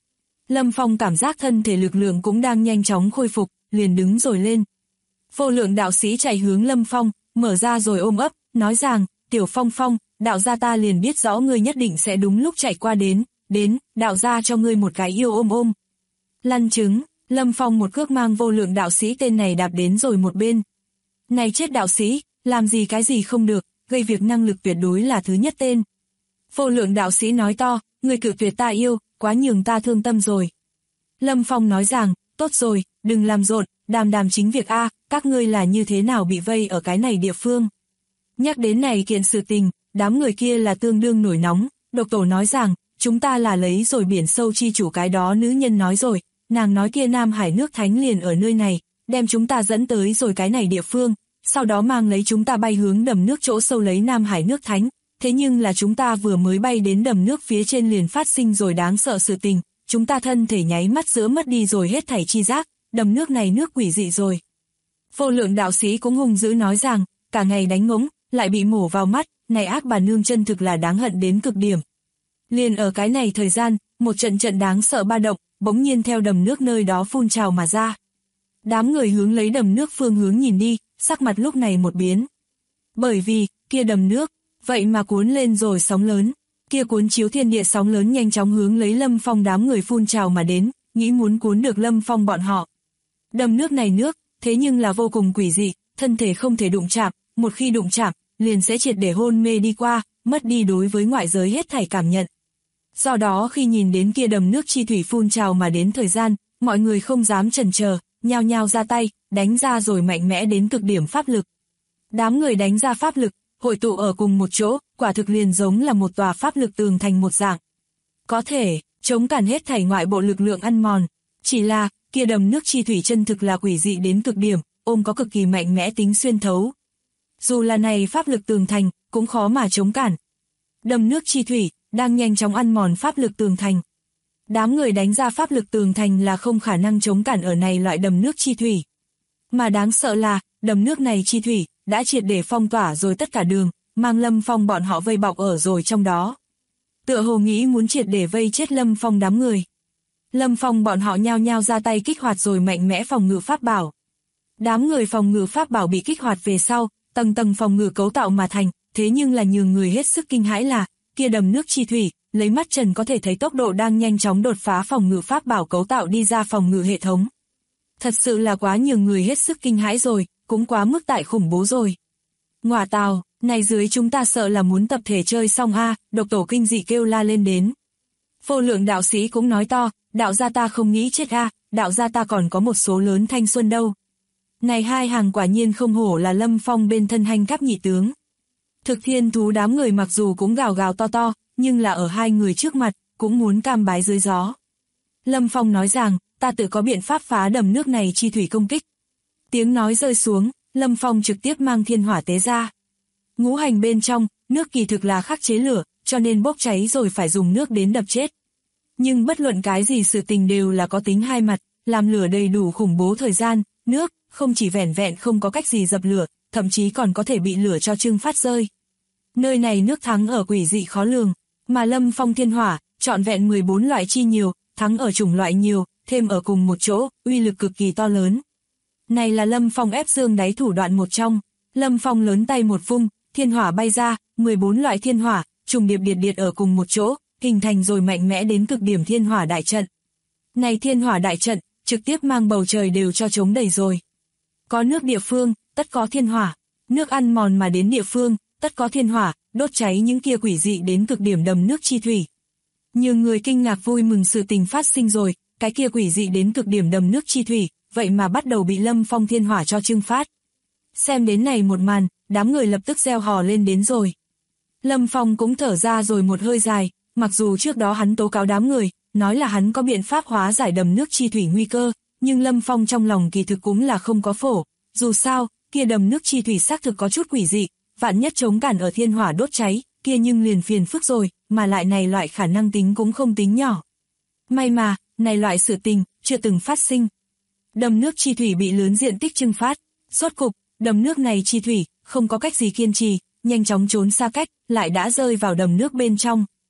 Lâm Phong cảm giác thân thể lực lượng cũng đang nhanh chóng khôi phục, liền đứng rồi lên. Vô lượng đạo sĩ chạy hướng Lâm Phong, mở ra rồi ôm ấp, nói rằng, Tiểu Phong Phong, đạo gia ta liền biết rõ ngươi nhất định sẽ đúng lúc chạy qua đến, đạo gia cho ngươi một cái yêu ôm ôm. Lăn trứng, Lâm Phong một cước mang vô lượng đạo sĩ tên này đạp đến rồi một bên. Này chết đạo sĩ, làm gì cái gì không được, gây việc năng lực tuyệt đối là thứ nhất tên. Vô lượng đạo sĩ nói to, ngươi cự tuyệt ta yêu, quá nhường ta thương tâm rồi. Lâm Phong nói rằng, tốt rồi, đừng làm rộn, đàm chính việc a, các ngươi là như thế nào bị vây ở cái này địa phương. Nhắc đến này kiện sự tình, đám người kia là tương đương nổi nóng, độc tổ nói rằng, chúng ta là lấy rồi biển sâu chi chủ cái đó nữ nhân nói rồi, nàng nói kia Nam Hải nước Thánh liền ở nơi này, đem chúng ta dẫn tới rồi cái này địa phương, sau đó mang lấy chúng ta bay hướng đầm nước chỗ sâu lấy Nam Hải nước Thánh, thế nhưng là chúng ta vừa mới bay đến đầm nước phía trên liền phát sinh rồi đáng sợ sự tình, chúng ta thân thể nháy mắt giữa mất đi rồi hết thảy chi giác, đầm nước này nước quỷ dị rồi. Vô lượng đạo sĩ cũng hung dữ nói rằng, cả ngày đánh ngỗng, lại bị mổ vào mắt, này ác bà nương chân thực là đáng hận đến cực điểm. Liền ở cái này thời gian, một trận đáng sợ ba động, bỗng nhiên theo đầm nước nơi đó phun trào mà ra. Đám người hướng lấy đầm nước phương hướng nhìn đi, sắc mặt lúc này một biến. Bởi vì, kia đầm nước, vậy mà cuốn lên rồi sóng lớn, kia cuốn chiếu thiên địa sóng lớn nhanh chóng hướng lấy Lâm Phong đám người phun trào mà đến, nghĩ muốn cuốn được Lâm Phong bọn họ. Đầm nước này nước, thế nhưng là vô cùng quỷ dị, thân thể không thể đụng chạm, một khi đụng chạm, liền sẽ triệt để hôn mê đi qua, mất đi đối với ngoại giới hết thảy cảm nhận. Do đó khi nhìn đến kia đầm nước chi thủy phun trào mà đến thời gian, mọi người không dám chần chờ, nhao nhao ra tay, đánh ra rồi mạnh mẽ đến cực điểm pháp lực. Đám người đánh ra pháp lực, hội tụ ở cùng một chỗ, quả thực liền giống là một tòa pháp lực tường thành một dạng. Có thể, chống cản hết thảy ngoại bộ lực lượng ăn mòn, chỉ là, kia đầm nước chi thủy chân thực là quỷ dị đến cực điểm, ôm có cực kỳ mạnh mẽ tính xuyên thấu. Dù là này pháp lực tường thành, cũng khó mà chống cản. Đầm nước chi thủy, đang nhanh chóng ăn mòn pháp lực tường thành. Đám người đánh ra pháp lực tường thành là không khả năng chống cản ở này loại đầm nước chi thủy. Mà đáng sợ là, đầm nước này chi thủy, đã triệt để phong tỏa rồi tất cả đường, mang Lâm Phong bọn họ vây bọc ở rồi trong đó. Tựa hồ nghĩ muốn triệt để vây chết Lâm Phong đám người. Lâm Phong bọn họ nhao nhao ra tay kích hoạt rồi mạnh mẽ phòng ngự pháp bảo. Đám người phòng ngự pháp bảo bị kích hoạt về sau, tầng tầng phòng ngự cấu tạo mà thành, thế nhưng là nhường người hết sức kinh hãi là, kia đầm nước chi thủy, lấy mắt trần có thể thấy tốc độ đang nhanh chóng đột phá phòng ngự pháp bảo cấu tạo đi ra phòng ngự hệ thống. Thật sự là quá nhường người hết sức kinh hãi rồi, cũng quá mức tại khủng bố rồi. Ngọa tào, này dưới chúng ta sợ là muốn tập thể chơi xong a, độc tổ kinh dị kêu la lên đến. Vô lượng đạo sĩ cũng nói to, đạo gia ta không nghĩ chết a, đạo gia ta còn có một số lớn thanh xuân đâu. Này hai hàng quả nhiên không hổ là Lâm Phong bên thân hành cấp nhị tướng. Thực thiên thú đám người mặc dù cũng gào gào to to, nhưng là ở hai người trước mặt, cũng muốn cam bái dưới gió. Lâm Phong nói rằng, ta tự có biện pháp phá đầm nước này chi thủy công kích. Tiếng nói rơi xuống, Lâm Phong trực tiếp mang thiên hỏa tế ra. Ngũ hành bên trong, nước kỳ thực là khắc chế lửa, cho nên bốc cháy rồi phải dùng nước đến đập chết. Nhưng bất luận cái gì sự tình đều là có tính hai mặt, làm lửa đầy đủ khủng bố thời gian, nước, không chỉ vẻn vẹn không có cách gì dập lửa, thậm chí còn có thể bị lửa cho trưng phát rơi. Nơi này nước thắng ở quỷ dị khó lường, mà Lâm Phong thiên hỏa, trọn vẹn 14 loại chi nhiều, thắng ở chủng loại nhiều, thêm ở cùng một chỗ, uy lực cực kỳ to lớn. Này là Lâm Phong ép dương đáy thủ đoạn một trong, Lâm Phong lớn tay một vung, thiên hỏa bay ra, 14 loại thiên hỏa, trùng điệp điệt ở cùng một chỗ, hình thành rồi mạnh mẽ đến cực điểm thiên hỏa đại trận. Này thiên hỏa đại trận, trực tiếp mang bầu trời đều cho trống đầy rồi. Có nước địa phương, tất có thiên hỏa, nước ăn mòn mà đến địa phương, tất có thiên hỏa, đốt cháy những kia quỷ dị đến cực điểm đầm nước chi thủy. Nhiều người kinh ngạc vui mừng sự tình phát sinh rồi, cái kia quỷ dị đến cực điểm đầm nước chi thủy, vậy mà bắt đầu bị Lâm Phong thiên hỏa cho trưng phát. Xem đến này một màn, đám người lập tức reo hò lên đến rồi. Lâm Phong cũng thở ra rồi một hơi dài, mặc dù trước đó hắn tố cáo đám người, nói là hắn có biện pháp hóa giải đầm nước chi thủy nguy cơ, nhưng Lâm Phong trong lòng kỳ thực cũng là không có phổ, dù sao, kia đầm nước chi thủy xác thực có chút quỷ dị, vạn nhất chống cản ở thiên hỏa đốt cháy, kia nhưng liền phiền phức rồi, mà lại này loại khả năng tính cũng không tính nhỏ. May mà, này loại sự tình, chưa từng phát sinh. Đầm nước chi thủy bị lớn diện tích trưng phát, rốt cục, đầm nước này chi thủy, không có cách gì kiên trì, nhanh chóng trốn xa cách, lại đã rơi vào đầm nước bên trong.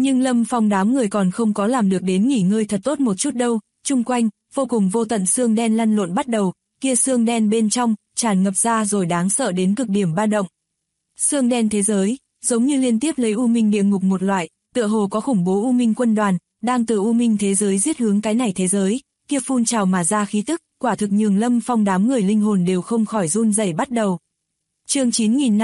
Nhưng Lâm Phong đám người còn không có làm được đến nghỉ ngơi thật tốt một chút đâu, chung quanh, vô cùng vô tận xương đen lăn lộn bắt đầu, kia xương đen bên trong, tràn ngập ra rồi đáng sợ đến cực điểm ba động. Xương đen thế giới, giống như liên tiếp lấy U Minh địa ngục một loại, tựa hồ có khủng bố U Minh quân đoàn, đang từ U Minh thế giới giết hướng cái này thế giới, kia phun trào mà ra khí tức, quả thực nhường Lâm Phong đám người linh hồn đều không khỏi run rẩy bắt đầu. Chương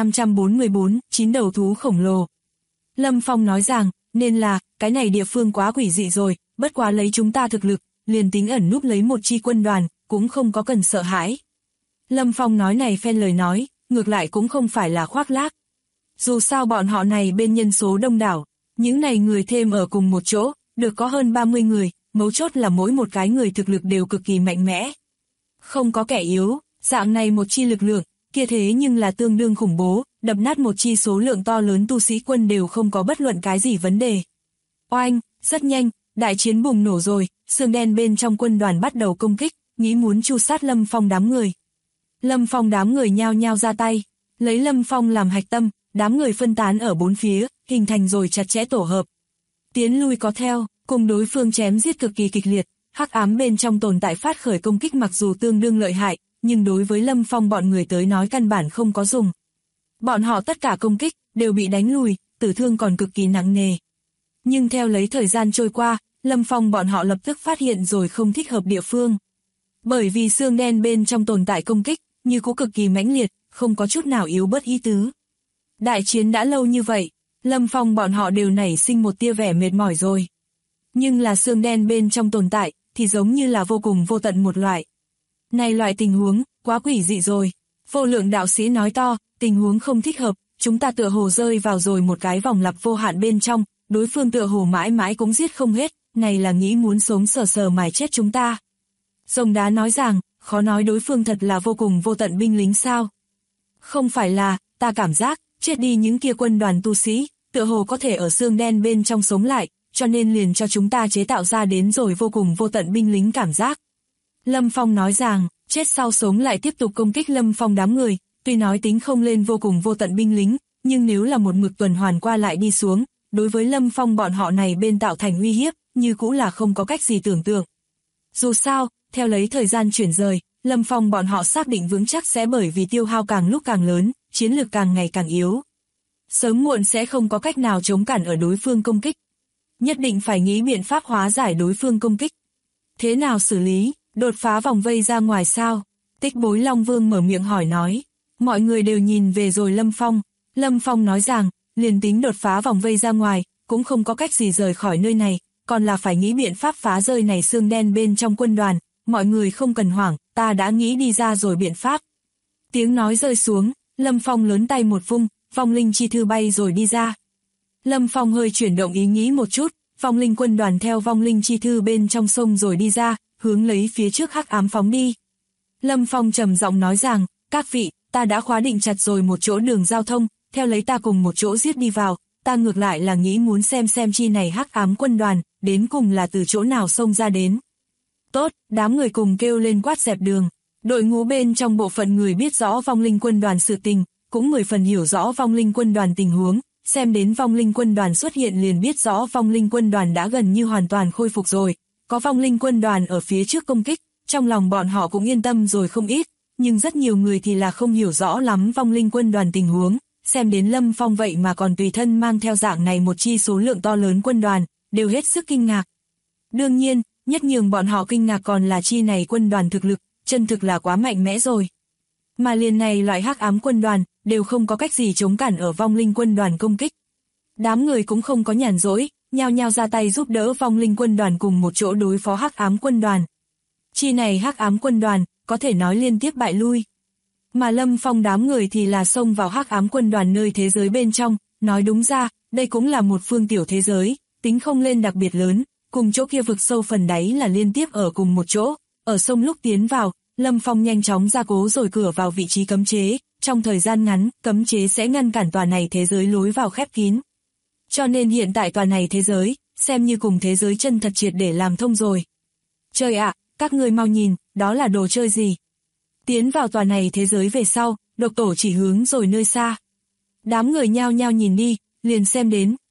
9544, 9 đầu thú khổng lồ. Lâm Phong nói rằng, nên là, cái này địa phương quá quỷ dị rồi, bất quá lấy chúng ta thực lực, liền tính ẩn núp lấy một chi quân đoàn, cũng không có cần sợ hãi. Lâm Phong nói này phen lời nói, ngược lại cũng không phải là khoác lác. Dù sao bọn họ này bên nhân số đông đảo, những này người thêm ở cùng một chỗ, được có hơn 30 người, mấu chốt là mỗi một cái người thực lực đều cực kỳ mạnh mẽ. Không có kẻ yếu, dạng này một chi lực lượng, kia thế nhưng là tương đương khủng bố, đập nát một chi số lượng to lớn tu sĩ quân đều không có bất luận cái gì vấn đề. Oanh, rất nhanh, đại chiến bùng nổ rồi, xương đen bên trong quân đoàn bắt đầu công kích, nghĩ muốn tru sát Lâm Phong đám người. Lâm Phong đám người nhao nhao ra tay, lấy Lâm Phong làm hạch tâm, đám người phân tán ở bốn phía, hình thành rồi chặt chẽ tổ hợp. Tiến lui có theo, cùng đối phương chém giết cực kỳ kịch liệt, hắc ám bên trong tồn tại phát khởi công kích mặc dù tương đương lợi hại, nhưng đối với Lâm Phong bọn người tới nói căn bản không có dùng. Bọn họ tất cả công kích, đều bị đánh lùi, tử thương còn cực kỳ nặng nề. Nhưng theo lấy thời gian trôi qua, Lâm Phong bọn họ lập tức phát hiện rồi không thích hợp địa phương. Bởi vì xương đen bên trong tồn tại công kích, như cũng cực kỳ mãnh liệt, không có chút nào yếu bớt ý tứ. Đại chiến đã lâu như vậy, Lâm Phong bọn họ đều nảy sinh một tia vẻ mệt mỏi rồi. Nhưng là xương đen bên trong tồn tại, thì giống như là vô cùng vô tận một loại. Này loại tình huống, quá quỷ dị rồi. Vô lượng đạo sĩ nói to, tình huống không thích hợp, chúng ta tựa hồ rơi vào rồi một cái vòng lặp vô hạn bên trong, đối phương tựa hồ mãi mãi cũng giết không hết, này là nghĩ muốn sống sờ sờ mài chết chúng ta. Rồng đá nói rằng, khó nói đối phương thật là vô cùng vô tận binh lính sao. Không phải là, ta cảm giác, chết đi những kia quân đoàn tu sĩ, tựa hồ có thể ở xương đen bên trong sống lại, cho nên liền cho chúng ta chế tạo ra đến rồi vô cùng vô tận binh lính cảm giác. Lâm Phong nói rằng, chết sau sống lại tiếp tục công kích Lâm Phong đám người, tuy nói tính không lên vô cùng vô tận binh lính, nhưng nếu là một mực tuần hoàn qua lại đi xuống, đối với Lâm Phong bọn họ này bên tạo thành uy hiếp, như cũ là không có cách gì tưởng tượng. Dù sao, theo lấy thời gian chuyển rời, Lâm Phong bọn họ xác định vững chắc sẽ bởi vì tiêu hao càng lúc càng lớn, chiến lược càng ngày càng yếu. Sớm muộn sẽ không có cách nào chống cản ở đối phương công kích. Nhất định phải nghĩ biện pháp hóa giải đối phương công kích. Thế nào xử lý, đột phá vòng vây ra ngoài sao? Tích Bối Long Vương mở miệng hỏi nói. Mọi người đều nhìn về rồi Lâm Phong. Lâm Phong nói rằng, liền tính đột phá vòng vây ra ngoài, cũng không có cách gì rời khỏi nơi này, còn là phải nghĩ biện pháp phá rơi này xương đen bên trong quân đoàn. Mọi người không cần hoảng, ta đã nghĩ đi ra rồi biện pháp. Tiếng nói rơi xuống, Lâm Phong lớn tay một vung, vong linh chi thư bay rồi đi ra. Lâm Phong hơi chuyển động ý nghĩ một chút, vong linh quân đoàn theo vong linh chi thư bên trong sông rồi đi ra, hướng lấy phía trước hắc ám phóng đi. Lâm Phong trầm giọng nói rằng, các vị, ta đã khóa định chặt rồi một chỗ đường giao thông, theo lấy ta cùng một chỗ giết đi vào, ta ngược lại là nghĩ muốn xem chi này hắc ám quân đoàn, đến cùng là từ chỗ nào xông ra đến. Tốt, đám người cùng kêu lên quát dẹp đường. Đội ngũ bên trong bộ phận người biết rõ vong linh quân đoàn sự tình, cũng 10 phần hiểu rõ vong linh quân đoàn tình huống, xem đến vong linh quân đoàn xuất hiện liền biết rõ vong linh quân đoàn đã gần như hoàn toàn khôi phục rồi. Có vong linh quân đoàn ở phía trước công kích, trong lòng bọn họ cũng yên tâm rồi không ít, nhưng rất nhiều người thì là không hiểu rõ lắm vong linh quân đoàn tình huống, xem đến Lâm Phong vậy mà còn tùy thân mang theo dạng này một chi số lượng to lớn quân đoàn, đều hết sức kinh ngạc. Đương nhiên, nhất nhường bọn họ kinh ngạc còn là chi này quân đoàn thực lực, chân thực là quá mạnh mẽ rồi. Mà liền này loại hắc ám quân đoàn, đều không có cách gì chống cản ở vong linh quân đoàn công kích. Đám người cũng không có nhàn rỗi, nhao nhao ra tay giúp đỡ vong linh quân đoàn cùng một chỗ đối phó hắc ám quân đoàn. Chi này hắc ám quân đoàn, có thể nói liên tiếp bại lui. Mà Lâm Phong đám người thì là xông vào hắc ám quân đoàn nơi thế giới bên trong, nói đúng ra, đây cũng là một phương tiểu thế giới, tính không lên đặc biệt lớn, cùng chỗ kia vực sâu phần đáy là liên tiếp ở cùng một chỗ, ở sông lúc tiến vào, Lâm Phong nhanh chóng gia cố rồi cửa vào vị trí cấm chế, trong thời gian ngắn, cấm chế sẽ ngăn cản tòa này thế giới lối vào khép kín. Cho nên hiện tại tòa này thế giới, xem như cùng thế giới chân thật triệt để làm thông rồi. Trời ạ, các người mau nhìn, đó là đồ chơi gì? Tiến vào tòa này thế giới về sau, độc tổ chỉ hướng rồi nơi xa. Đám người nhao nhao nhìn đi, liền xem đến,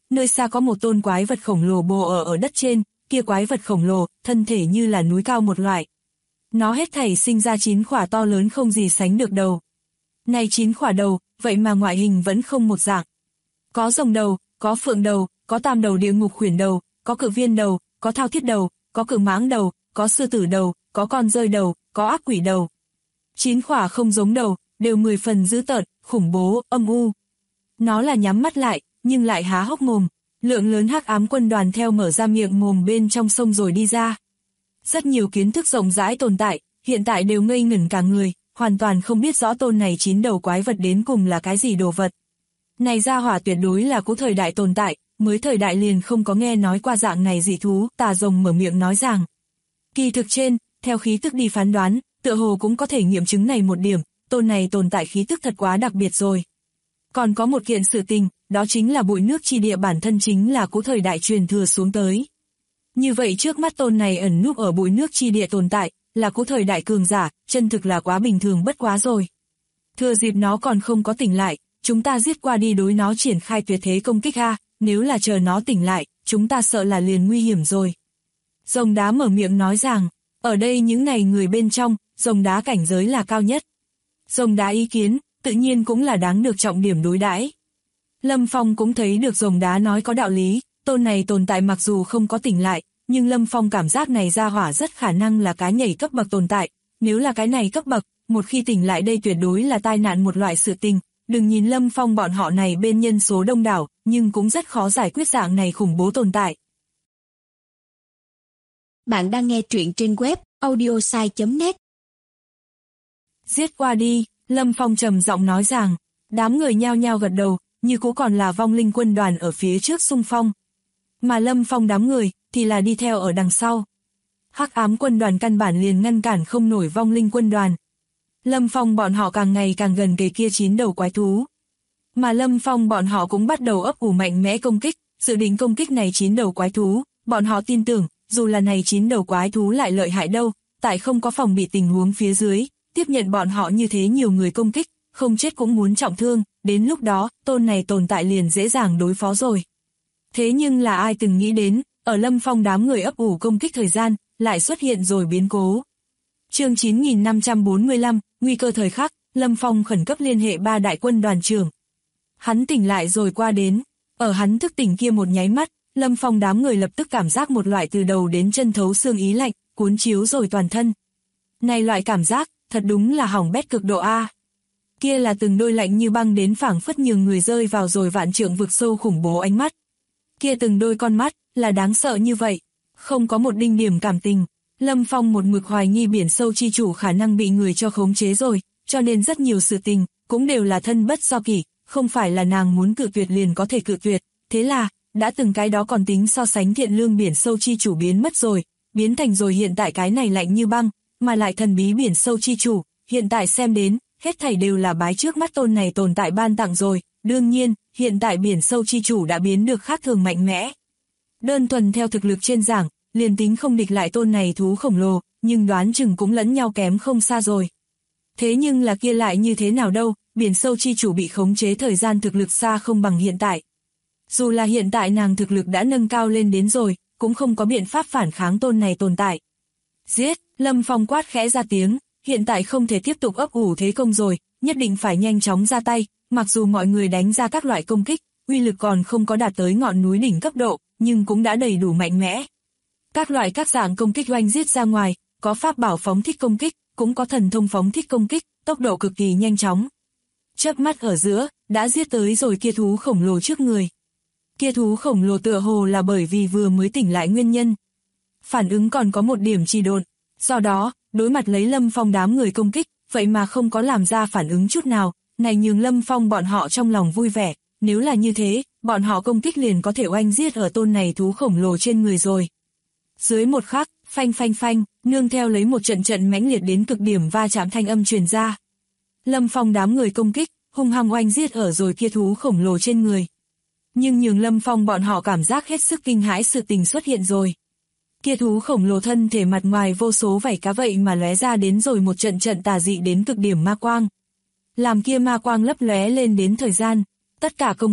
nơi xa có một tôn quái vật khổng lồ bò ở đất trên, kia quái vật khổng lồ, thân thể như là núi cao một loại. Nó hết thảy sinh ra 9 khỏa to lớn không gì sánh được đầu. Này 9 khỏa đầu, vậy mà ngoại hình vẫn không một dạng. Có rồng đầu, có phượng đầu, có tam đầu địa ngục khuyển đầu, có cự viên đầu, có thao thiết đầu, có cự mãng đầu, có sư tử đầu, có con rơi đầu, có ác quỷ đầu. 9 khỏa không giống đầu, đều 10 phần dữ tợn, khủng bố, âm u. Nó là nhắm mắt lại, nhưng lại há hốc mồm. Lượng lớn hắc ám quân đoàn theo mở ra miệng mồm bên trong sông rồi đi ra. Rất nhiều kiến thức rộng rãi tồn tại, hiện tại đều ngây ngẩn cả người, hoàn toàn không biết rõ tôn này 9 đầu quái vật đến cùng là cái gì đồ vật. Này gia hỏa tuyệt đối là cũ thời đại tồn tại, mới thời đại liền không có nghe nói qua dạng này dị thú, Tà Rồng mở miệng nói rằng. Kỳ thực trên, theo khí tức đi phán đoán, tựa hồ cũng có thể nghiệm chứng này một điểm, tôn này tồn tại khí tức thật quá đặc biệt rồi. Còn có một kiện sự tình, đó chính là bụi nước chi địa bản thân chính là cũ thời đại truyền thừa xuống tới. Như vậy trước mắt tôn này ẩn núp ở bụi nước chi địa tồn tại, là cũ thời đại cường giả, chân thực là quá bình thường bất quá rồi. Thừa dịp nó còn không có tỉnh lại, chúng ta giết qua đi đối nó triển khai tuyệt thế công kích ha, nếu là chờ nó tỉnh lại, chúng ta sợ là liền nguy hiểm rồi. Rồng đá mở miệng nói rằng, ở đây những này người bên trong, rồng đá cảnh giới là cao nhất. Rồng đá ý kiến, tự nhiên cũng là đáng được trọng điểm đối đãi. Lâm Phong cũng thấy được rồng đá nói có đạo lý, tôn này tồn tại mặc dù không có tỉnh lại, nhưng Lâm Phong cảm giác này ra hỏa rất khả năng là cái nhảy cấp bậc tồn tại, nếu là cái này cấp bậc, một khi tỉnh lại đây tuyệt đối là tai nạn một loại sự tình, đừng nhìn Lâm Phong bọn họ này bên nhân số đông đảo, nhưng cũng rất khó giải quyết dạng này khủng bố tồn tại. Bạn đang nghe truyện trên web audiosai.net. Giết qua đi, Lâm Phong trầm giọng nói rằng, đám người nhao nhao gật đầu, như cũ còn là vong linh quân đoàn ở phía trước xung phong. Mà Lâm Phong đám người, thì là đi theo ở đằng sau. Hắc ám quân đoàn căn bản liền ngăn cản không nổi vong linh quân đoàn. Lâm Phong bọn họ càng ngày càng gần kề kia 9 đầu quái thú. Mà Lâm Phong bọn họ cũng bắt đầu ấp ủ mạnh mẽ công kích, dự định công kích này 9 đầu quái thú, bọn họ tin tưởng, dù là này 9 đầu quái thú lại lợi hại đâu, tại không có phòng bị tình huống phía dưới, tiếp nhận bọn họ như thế nhiều người công kích, không chết cũng muốn trọng thương, đến lúc đó, tôn này tồn tại liền dễ dàng đối phó rồi. Thế nhưng là ai từng nghĩ đến, ở Lâm Phong đám người ấp ủ công kích thời gian, lại xuất hiện rồi biến cố. Chương 9545, nguy cơ thời khắc, Lâm Phong khẩn cấp liên hệ 3 đại quân đoàn trưởng. Hắn tỉnh lại rồi qua đến, ở hắn thức tỉnh kia một nháy mắt, Lâm Phong đám người lập tức cảm giác một loại từ đầu đến chân thấu xương ý lạnh, cuốn chiếu rồi toàn thân. Này loại cảm giác, thật đúng là hỏng bét cực độ A. Kia là từng đôi lạnh như băng đến phảng phất nhường người rơi vào rồi vạn trượng vực sâu khủng bố ánh mắt. Kia từng đôi con mắt, là đáng sợ như vậy, không có một đinh điểm cảm tình. Lâm Phong một mực hoài nghi biển sâu chi chủ khả năng bị người cho khống chế rồi, cho nên rất nhiều sự tình, cũng đều là thân bất do kỷ, không phải là nàng muốn cự tuyệt liền có thể cự tuyệt, thế là, đã từng cái đó còn tính so sánh thiện lương biển sâu chi chủ biến mất rồi, biến thành rồi hiện tại cái này lạnh như băng, mà lại thần bí biển sâu chi chủ, hiện tại xem đến, hết thảy đều là bái trước mắt tôn này tồn tại ban tặng rồi, đương nhiên, hiện tại biển sâu chi chủ đã biến được khác thường mạnh mẽ. Đơn thuần theo thực lực trên giảng, liền tính không địch lại tôn này thú khổng lồ, nhưng đoán chừng cũng lẫn nhau kém không xa rồi. Thế nhưng là kia lại như thế nào đâu, biển sâu chi chủ bị khống chế thời gian thực lực xa không bằng hiện tại. Dù là hiện tại nàng thực lực đã nâng cao lên đến rồi, cũng không có biện pháp phản kháng tôn này tồn tại. Giết, Lâm Phong quát khẽ ra tiếng, hiện tại không thể tiếp tục ấp ủ thế công rồi, nhất định phải nhanh chóng ra tay, mặc dù mọi người đánh ra các loại công kích, uy lực còn không có đạt tới ngọn núi đỉnh cấp độ, nhưng cũng đã đầy đủ mạnh mẽ. Các loại các dạng công kích oanh giết ra ngoài, có pháp bảo phóng thích công kích, cũng có thần thông phóng thích công kích, tốc độ cực kỳ nhanh chóng. Chớp mắt ở giữa, đã giết tới rồi kia thú khổng lồ trước người. Kia thú khổng lồ tựa hồ là bởi vì vừa mới tỉnh lại nguyên nhân. Phản ứng còn có một điểm trì độn, do đó, đối mặt lấy Lâm Phong đám người công kích, vậy mà không có làm ra phản ứng chút nào, này nhường Lâm Phong bọn họ trong lòng vui vẻ, nếu là như thế, bọn họ công kích liền có thể oanh giết ở tôn này thú khổng lồ trên người rồi. Dưới một khắc, phanh phanh phanh, nương theo lấy một trận trận mãnh liệt đến cực điểm va chạm thanh âm truyền ra. Lâm Phong đám người công kích, hung hăng oanh giết ở rồi kia thú khổng lồ trên người. Nhưng nhường Lâm Phong bọn họ cảm giác hết sức kinh hãi sự tình xuất hiện rồi. Kia thú khổng lồ thân thể mặt ngoài vô số vảy cá vậy mà lóe ra đến rồi một trận trận tà dị đến cực điểm ma quang. Làm kia ma quang lấp lóe lên đến thời gian, tất cả công kích,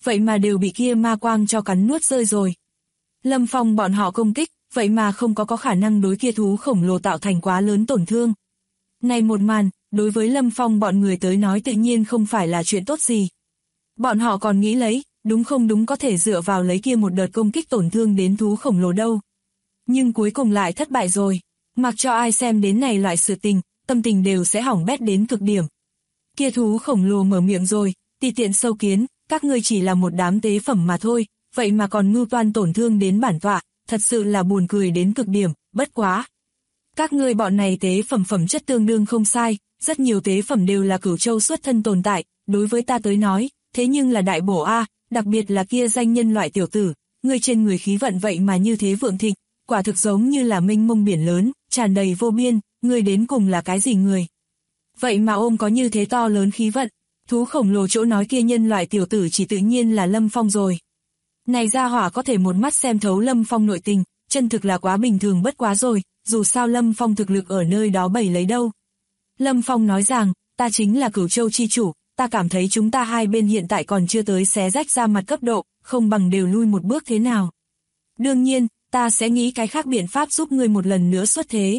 vậy mà đều bị kia ma quang cho cắn nuốt rơi rồi. Lâm Phong bọn họ công kích, vậy mà không có khả năng đối kia thú khổng lồ tạo thành quá lớn tổn thương. Này một màn, đối với Lâm Phong bọn người tới nói tự nhiên không phải là chuyện tốt gì. Bọn họ còn nghĩ lấy, đúng không đúng có thể dựa vào lấy kia một đợt công kích tổn thương đến thú khổng lồ đâu. Nhưng cuối cùng lại thất bại rồi. Mặc cho ai xem đến này loại sự tình, tâm tình đều sẽ hỏng bét đến cực điểm. Kia thú khổng lồ mở miệng rồi, ti tiện sâu kiến, các ngươi chỉ là một đám tế phẩm mà thôi, vậy mà còn mưu toan tổn thương đến bản tọa, thật sự là buồn cười đến cực điểm, bất quá. Các ngươi bọn này tế phẩm phẩm chất tương đương không sai, rất nhiều tế phẩm đều là cửu châu xuất thân tồn tại, đối với ta tới nói, thế nhưng là đại bổ a, đặc biệt là kia danh nhân loại tiểu tử, ngươi trên người khí vận vậy mà như thế vượng thịnh, quả thực giống như là mênh mông biển lớn, tràn đầy vô biên, ngươi đến cùng là cái gì người? Vậy mà ôm có như thế to lớn khí vận, thú khổng lồ chỗ nói kia nhân loại tiểu tử chỉ tự nhiên là Lâm Phong rồi. Này gia hỏa có thể một mắt xem thấu Lâm Phong nội tình, chân thực là quá bình thường bất quá rồi, dù sao Lâm Phong thực lực ở nơi đó bày lấy đâu. Lâm Phong nói rằng, ta chính là Cửu Châu chi chủ, ta cảm thấy chúng ta hai bên hiện tại còn chưa tới xé rách ra mặt cấp độ, không bằng đều lui một bước thế nào. Đương nhiên, ta sẽ nghĩ cái khác biện pháp giúp ngươi một lần nữa xuất thế.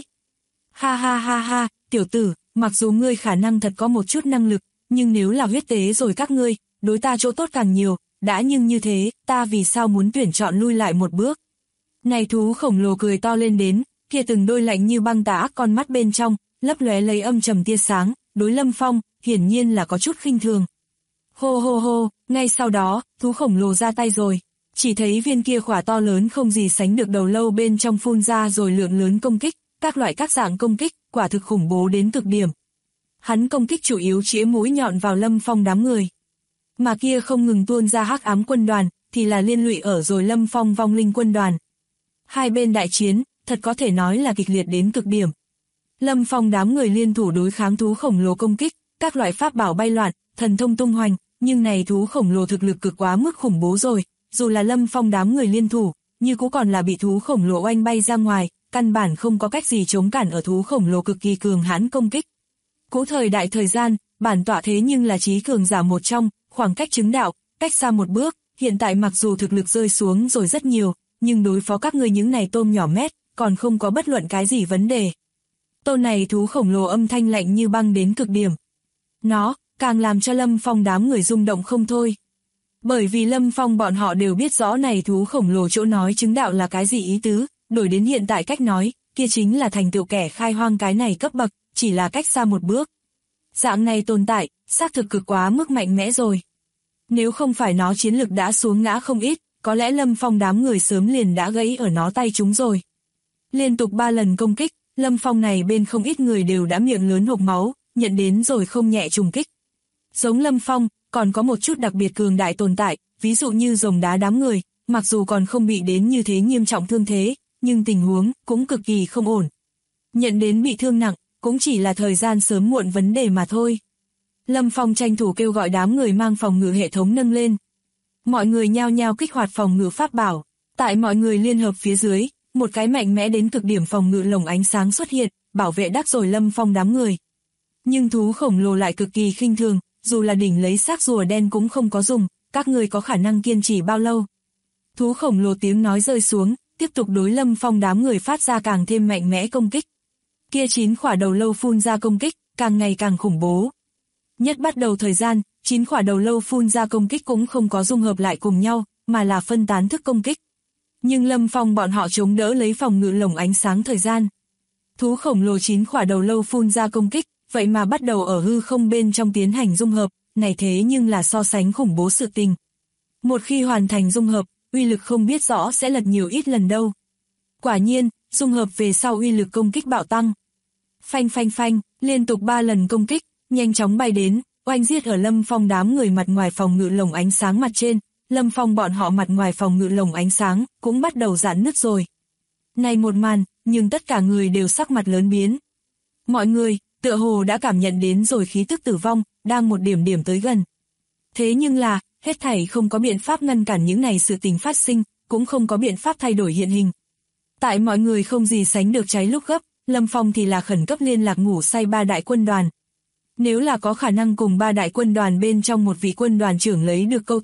Ha ha ha ha, tiểu tử, mặc dù ngươi khả năng thật có một chút năng lực, nhưng nếu là huyết tế rồi các ngươi, đối ta chỗ tốt càng nhiều, đã nhưng như thế, ta vì sao muốn tuyển chọn lui lại một bước. Này thú khổng lồ cười to lên đến, kia từng đôi lạnh như băng tà ác con mắt bên trong, lấp lóe lấy âm trầm tia sáng, đối Lâm Phong, hiển nhiên là có chút khinh thường. Hô hô hô, ngay sau đó, thú khổng lồ ra tay rồi. Chỉ thấy viên kia khỏa to lớn không gì sánh được đầu lâu bên trong phun ra rồi lượng lớn công kích, các loại các dạng công kích, quả thực khủng bố đến cực điểm. Hắn công kích chủ yếu chĩa mũi nhọn vào Lâm Phong đám người. Mà kia không ngừng tuôn ra hắc ám quân đoàn, thì là liên lụy ở rồi Lâm Phong vong linh quân đoàn. Hai bên đại chiến, thật có thể nói là kịch liệt đến cực điểm. Lâm Phong đám người liên thủ đối kháng thú khổng lồ công kích, các loại pháp bảo bay loạn, thần thông tung hoành, nhưng này thú khổng lồ thực lực cực quá mức khủng bố rồi, dù là Lâm Phong đám người liên thủ, như cũng còn là bị thú khổng lồ oanh bay ra ngoài, căn bản không có cách gì chống cản ở thú khổng lồ cực kỳ cường hãn công kích. Cũ thời đại thời gian, bản tọa thế nhưng là trí cường giả một trong, khoảng cách chứng đạo, cách xa một bước, hiện tại mặc dù thực lực rơi xuống rồi rất nhiều, nhưng đối phó các ngươi những này tôm nhỏ mét, còn không có bất luận cái gì vấn đề. Tôn này thú khổng lồ âm thanh lạnh như băng đến cực điểm. Nó, càng làm cho Lâm Phong đám người rung động không thôi. Bởi vì Lâm Phong bọn họ đều biết rõ này thú khổng lồ chỗ nói chứng đạo là cái gì ý tứ, đổi đến hiện tại cách nói, kia chính là thành tựu kẻ khai hoang cái này cấp bậc, chỉ là cách xa một bước. Dạng này tồn tại, xác thực cực quá mức mạnh mẽ rồi. Nếu không phải nó chiến lực đã xuống ngã không ít, có lẽ Lâm Phong đám người sớm liền đã gãy ở nó tay chúng rồi. Liên tục 3 lần công kích, Lâm Phong này bên không ít người đều đã miệng lớn hộc máu, nhận đến rồi không nhẹ trùng kích. Giống Lâm Phong, còn có một chút đặc biệt cường đại tồn tại, ví dụ như rồng đá đám người, mặc dù còn không bị đến như thế nghiêm trọng thương thế, nhưng tình huống cũng cực kỳ không ổn. Nhận đến bị thương nặng, cũng chỉ là thời gian sớm muộn vấn đề mà thôi. Lâm Phong tranh thủ kêu gọi đám người mang phòng ngự hệ thống nâng lên. Mọi người nhao nhao kích hoạt phòng ngự pháp bảo, tại mọi người liên hợp phía dưới, một cái mạnh mẽ đến cực điểm phòng ngự lồng ánh sáng xuất hiện, bảo vệ đắc rồi Lâm Phong đám người. Nhưng thú khổng lồ lại cực kỳ khinh thường, dù là đỉnh lấy xác rùa đen cũng không có dùng, các người có khả năng kiên trì bao lâu. Thú khổng lồ tiếng nói rơi xuống, tiếp tục đối Lâm Phong đám người phát ra càng thêm mạnh mẽ công kích. Kia 9 khỏa đầu lâu phun ra công kích, càng ngày càng khủng bố. Nhất bắt đầu thời gian, 9 khỏa đầu lâu phun ra công kích cũng không có dung hợp lại cùng nhau, mà là phân tán thức công kích. Nhưng Lâm Phong bọn họ chống đỡ lấy phòng ngự lồng ánh sáng thời gian. Thú khổng lồ 9 khỏa đầu lâu phun ra công kích, vậy mà bắt đầu ở hư không bên trong tiến hành dung hợp, này thế nhưng là so sánh khủng bố sự tình. Một khi hoàn thành dung hợp, uy lực không biết rõ sẽ lật nhiều ít lần đâu. Quả nhiên, dung hợp về sau uy lực công kích bạo tăng. Phanh phanh phanh, liên tục 3 lần công kích, nhanh chóng bay đến, oanh giết ở Lâm Phong đám người mặt ngoài phòng ngự lồng ánh sáng mặt trên, Lâm Phong bọn họ mặt ngoài phòng ngự lồng ánh sáng cũng bắt đầu giãn nứt rồi. Này một màn, nhưng tất cả người đều sắc mặt lớn biến. Mọi người, tựa hồ đã cảm nhận đến rồi khí tức tử vong, đang một điểm điểm tới gần. Thế nhưng là, hết thảy không có biện pháp ngăn cản những này sự tình phát sinh, cũng không có biện pháp thay đổi hiện hình. Tại mọi người không gì sánh được cháy lúc gấp, Lâm Phong thì là khẩn cấp liên lạc ngủ say 3 đại quân đoàn. Nếu là có khả năng cùng 3 đại quân đoàn bên trong một vị quân đoàn trưởng lấy được câu thông,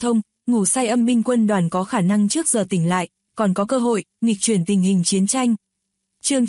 ngủ say âm binh quân đoàn có khả năng trước giờ tỉnh lại, còn có cơ hội nghịch chuyển tình hình chiến tranh. Chương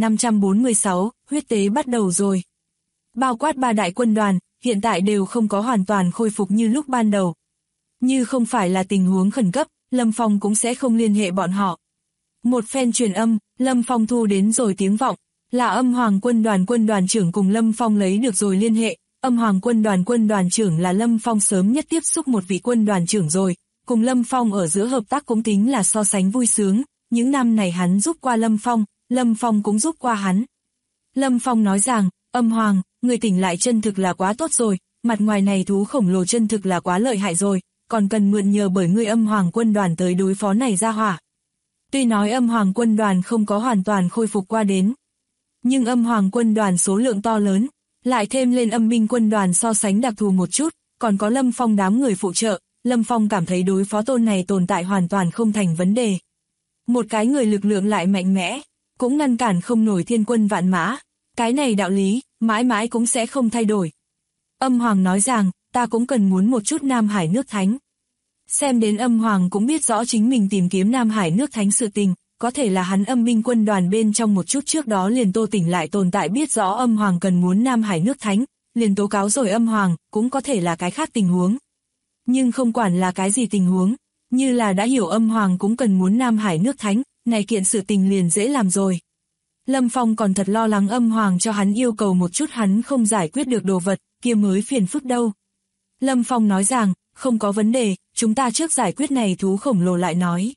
9546, huyết tế bắt đầu rồi. Bao quát 3 đại quân đoàn, hiện tại đều không có hoàn toàn khôi phục như lúc ban đầu. Như không phải là tình huống khẩn cấp, Lâm Phong cũng sẽ không liên hệ bọn họ. Một phen truyền âm, Lâm Phong thu đến rồi tiếng vọng, là Âm Hoàng quân đoàn trưởng cùng Lâm Phong lấy được rồi liên hệ. Âm Hoàng quân đoàn trưởng là Lâm Phong sớm nhất tiếp xúc một vị quân đoàn trưởng rồi, cùng Lâm Phong ở giữa hợp tác cũng tính là so sánh vui sướng, những năm này hắn giúp qua Lâm Phong cũng giúp qua hắn. Lâm Phong nói rằng, Âm Hoàng, người tỉnh lại chân thực là quá tốt rồi, mặt ngoài này thú khổng lồ chân thực là quá lợi hại rồi, còn cần mượn nhờ bởi ngươi Âm Hoàng quân đoàn tới đối phó này ra hỏa. Tuy nói Âm Hoàng quân đoàn không có hoàn toàn khôi phục qua đến, nhưng Âm Hoàng quân đoàn số lượng to lớn, lại thêm lên âm binh quân đoàn so sánh đặc thù một chút, còn có Lâm Phong đám người phụ trợ, Lâm Phong cảm thấy đối phó tôn này tồn tại hoàn toàn không thành vấn đề. Một cái người lực lượng lại mạnh mẽ, cũng ngăn cản không nổi thiên quân vạn mã, cái này đạo lý, mãi mãi cũng sẽ không thay đổi. Âm Hoàng nói rằng, ta cũng cần muốn một chút Nam Hải nước Thánh. Xem đến Âm Hoàng cũng biết rõ chính mình tìm kiếm Nam Hải nước Thánh sự tình, có thể là hắn âm binh quân đoàn bên trong một chút trước đó liền tô tỉnh lại tồn tại biết rõ Âm Hoàng cần muốn Nam Hải nước Thánh, liền tố cáo rồi Âm Hoàng, cũng có thể là cái khác tình huống. Nhưng không quản là cái gì tình huống, như là đã hiểu Âm Hoàng cũng cần muốn Nam Hải nước Thánh, này kiện sự tình liền dễ làm rồi. Lâm Phong còn thật lo lắng Âm Hoàng cho hắn yêu cầu một chút hắn không giải quyết được đồ vật, kia mới phiền phức đâu. Lâm Phong nói rằng, không có vấn đề, chúng ta trước giải quyết này thú khổng lồ lại nói.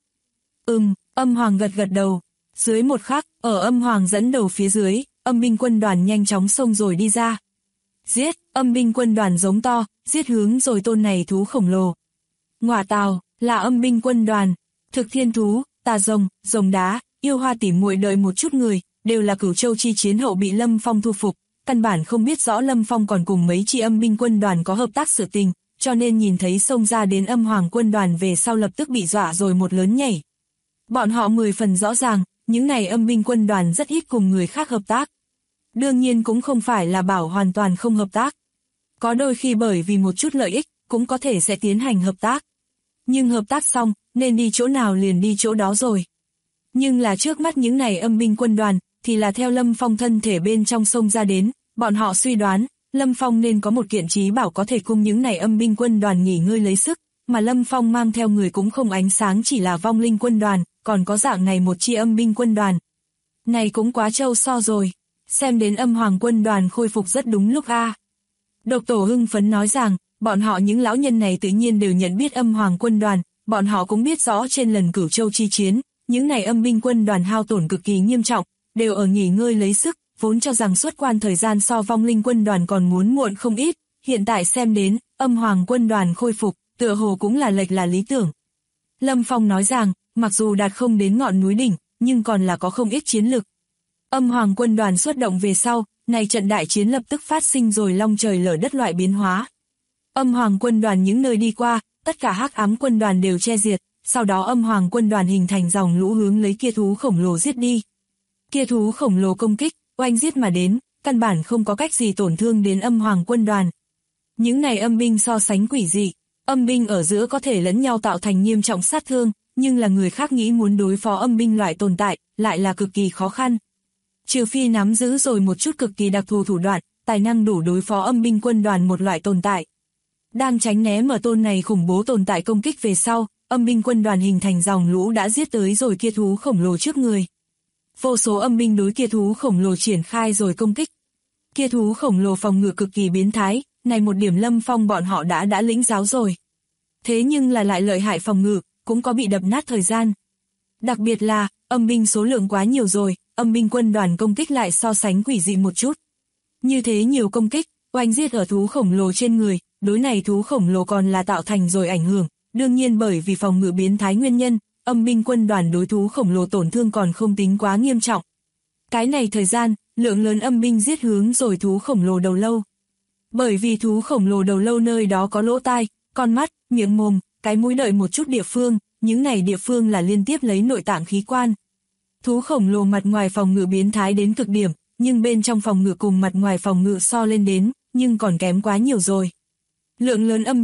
Âm Hoàng gật gật đầu. Dưới một khắc, ở Âm Hoàng dẫn đầu phía dưới, âm binh quân đoàn nhanh chóng xông rồi đi ra. Giết, âm binh quân đoàn giống to, giết hướng rồi tôn này thú khổng lồ. Ngọa tào, là âm binh quân đoàn, thực thiên thú, tà rồng, rồng đá, yêu hoa tỉ muội đợi một chút người, đều là Cửu Châu chi chiến hậu bị Lâm Phong thu phục, căn bản không biết rõ Lâm Phong còn cùng mấy chi âm binh quân đoàn có hợp tác sự tình, cho nên nhìn thấy xông ra đến Âm Hoàng quân đoàn về sau lập tức bị dọa rồi một lớn nhảy. Bọn họ 10 phần rõ ràng, những này âm binh quân đoàn rất ít cùng người khác hợp tác. Đương nhiên cũng không phải là bảo hoàn toàn không hợp tác. Có đôi khi bởi vì một chút lợi ích, cũng có thể sẽ tiến hành hợp tác. Nhưng hợp tác xong, nên đi chỗ nào liền đi chỗ đó rồi. Nhưng là trước mắt những này âm binh quân đoàn, thì là theo Lâm Phong thân thể bên trong sông ra đến, bọn họ suy đoán, Lâm Phong nên có một kiện trí bảo có thể cùng những này âm binh quân đoàn nghỉ ngơi lấy sức, mà Lâm Phong mang theo người cũng không ánh sáng chỉ là vong linh quân đoàn, còn có dạng này một chi âm binh quân đoàn. Này cũng quá trâu so rồi, xem đến Âm Hoàng quân đoàn khôi phục rất đúng lúc a. Độc Tổ hưng phấn nói rằng, bọn họ những lão nhân này tự nhiên đều nhận biết Âm Hoàng quân đoàn, bọn họ cũng biết rõ trên lần Cửu Châu chi chiến, những này âm binh quân đoàn hao tổn cực kỳ nghiêm trọng, đều ở nghỉ ngơi lấy sức, vốn cho rằng xuất quan thời gian so vong linh quân đoàn còn muốn muộn không ít, hiện tại xem đến, Âm Hoàng quân đoàn khôi phục, tựa hồ cũng là lệch là lý tưởng. Lâm Phong nói rằng, mặc dù đạt không đến ngọn núi đỉnh, nhưng còn là có không ít chiến lực. Âm Hoàng quân đoàn xuất động về sau, này trận đại chiến lập tức phát sinh rồi long trời lở đất loại biến hóa. Âm Hoàng quân đoàn những nơi đi qua, tất cả hắc ám quân đoàn đều che diệt, sau đó Âm Hoàng quân đoàn hình thành dòng lũ hướng lấy kia thú khổng lồ giết đi. Kia thú khổng lồ công kích, oanh giết mà đến, căn bản không có cách gì tổn thương đến Âm Hoàng quân đoàn. Những này âm binh so sánh quỷ dị, âm binh ở giữa có thể lẫn nhau tạo thành nghiêm trọng sát thương, nhưng là người khác nghĩ muốn đối phó âm binh loại tồn tại, lại là cực kỳ khó khăn. Trừ phi nắm giữ rồi một chút cực kỳ đặc thù thủ đoạn, tài năng đủ đối phó âm binh quân đoàn một loại tồn tại. Đang tránh né mở tôn này khủng bố tồn tại công kích về sau, âm binh quân đoàn hình thành dòng lũ đã giết tới rồi kia thú khổng lồ trước người. Vô số âm binh đối kia thú khổng lồ triển khai rồi công kích. Kia thú khổng lồ phòng ngự cực kỳ biến thái, này một điểm Lâm Phong bọn họ đã lĩnh giáo rồi. Thế nhưng là lại lợi hại phòng ngự, cũng có bị đập nát thời gian. Đặc biệt là, âm binh số lượng quá nhiều rồi, âm binh quân đoàn công kích lại so sánh quỷ dị một chút. Như thế nhiều công kích, oanh giết ở thú khổng lồ trên người, đối này thú khổng lồ còn là tạo thành rồi ảnh hưởng, đương nhiên bởi vì phòng ngự biến thái nguyên nhân, âm binh quân đoàn đối thú khổng lồ tổn thương còn không tính quá nghiêm trọng. Cái này thời gian, lượng lớn âm binh giết hướng rồi thú khổng lồ đầu lâu. Bởi vì thú khổng lồ đầu lâu nơi đó có lỗ tai, con mắt, miệng mồm, cái mũi đợi một chút địa phương, những này địa phương là liên tiếp lấy nội tạng khí quan. Thú khổng lồ mặt ngoài phòng ngự biến thái đến cực điểm, nhưng bên trong phòng ngự cùng mặt ngoài phòng ngự so lên đến, nhưng còn kém quá nhiều rồi. Lượng lớn âm binh,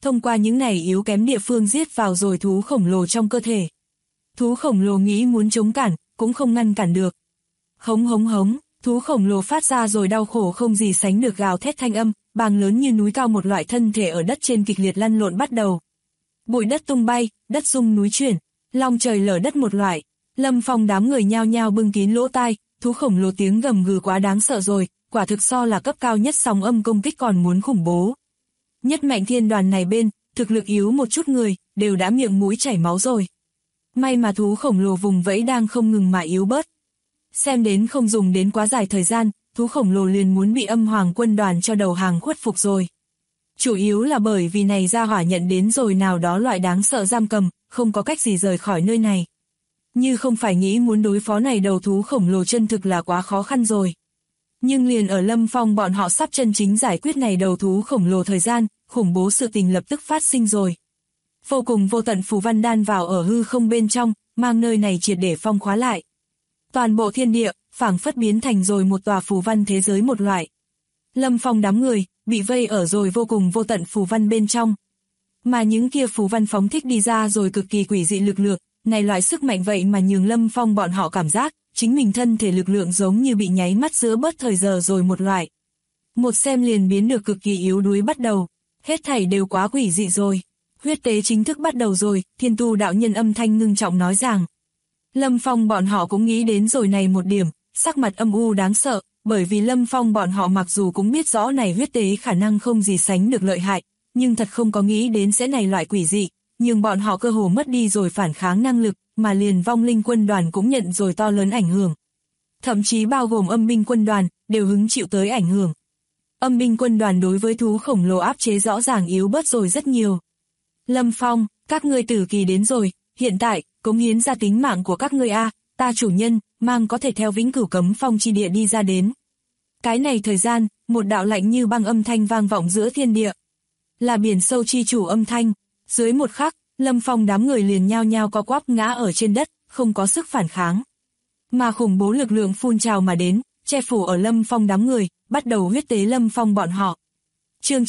thông qua những này yếu kém địa phương giết vào rồi thú khổng lồ trong cơ thể. Thú khổng lồ nghĩ muốn chống cản, cũng không ngăn cản được. Hống hống hống, thú khổng lồ phát ra rồi đau khổ không gì sánh được gào thét thanh âm, bàng lớn như núi cao một loại thân thể ở đất trên kịch liệt lăn lộn bắt đầu. Bụi đất tung bay, đất rung núi chuyển, long trời lở đất một loại. Lâm Phong đám người nhao nhao bưng kín lỗ tai, thú khổng lồ tiếng gầm gừ quá đáng sợ rồi, quả thực so là cấp cao nhất sóng âm công kích còn muốn khủng bố. Nhất Mạnh Thiên đoàn này bên, thực lực yếu một chút người, đều đã miệng mũi chảy máu rồi. May mà thú khổng lồ vùng vẫy đang không ngừng mà yếu bớt. Xem đến không dùng đến quá dài thời gian, thú khổng lồ liền muốn bị Âm Hoàng quân đoàn cho đầu hàng khuất phục rồi. Chủ yếu là bởi vì này ra hỏa nhận đến rồi nào đó loại đáng sợ giam cầm, không có cách gì rời khỏi nơi này. Như không phải nghĩ muốn đối phó này đầu thú khổng lồ chân thực là quá khó khăn rồi. Nhưng liền ở Lâm Phong bọn họ sắp chân chính giải quyết này đầu thú khổng lồ thời gian, khủng bố sự tình lập tức phát sinh rồi. Vô cùng vô tận phù văn đan vào ở hư không bên trong, mang nơi này triệt để phong khóa lại. Toàn bộ thiên địa, phảng phất biến thành rồi một tòa phù văn thế giới một loại. Lâm Phong đám người, bị vây ở rồi vô cùng vô tận phù văn bên trong. Mà những kia phù văn phóng thích đi ra rồi cực kỳ quỷ dị lực lượng, này loại sức mạnh vậy mà nhường Lâm Phong bọn họ cảm giác, chính mình thân thể lực lượng giống như bị nháy mắt giữa bớt thời giờ rồi một loại. Một xem liền biến được cực kỳ yếu đuối bắt đầu, hết thảy đều quá quỷ dị rồi. Huyết tế chính thức bắt đầu rồi, Thiên Tu đạo nhân âm thanh ngưng trọng nói rằng. Lâm Phong bọn họ cũng nghĩ đến rồi này một điểm, sắc mặt âm u đáng sợ, bởi vì Lâm Phong bọn họ mặc dù cũng biết rõ này huyết tế khả năng không gì sánh được lợi hại, nhưng thật không có nghĩ đến sẽ này loại quỷ dị, nhưng bọn họ cơ hồ mất đi rồi phản kháng năng lực, mà liền vong linh quân đoàn cũng nhận rồi to lớn ảnh hưởng. Thậm chí bao gồm âm binh quân đoàn, đều hứng chịu tới ảnh hưởng. Âm binh quân đoàn đối với thú khổng lồ áp chế rõ ràng yếu bớt rồi rất nhiều. Lâm Phong, các ngươi tử kỳ đến rồi, hiện tại, cống hiến ra tính mạng của các ngươi a, ta chủ nhân, mang có thể theo vĩnh cửu cấm phong chi địa đi ra đến. Cái này thời gian, một đạo lạnh như băng âm thanh vang vọng giữa thiên địa. Là biển sâu chi chủ âm thanh, dưới một khắc, Lâm Phong đám người liền nhao nhao co quắp ngã ở trên đất, không có sức phản kháng. Mà khủng bố lực lượng phun trào mà đến, che phủ ở Lâm Phong đám người, bắt đầu huyết tế Lâm Phong bọn họ. Chương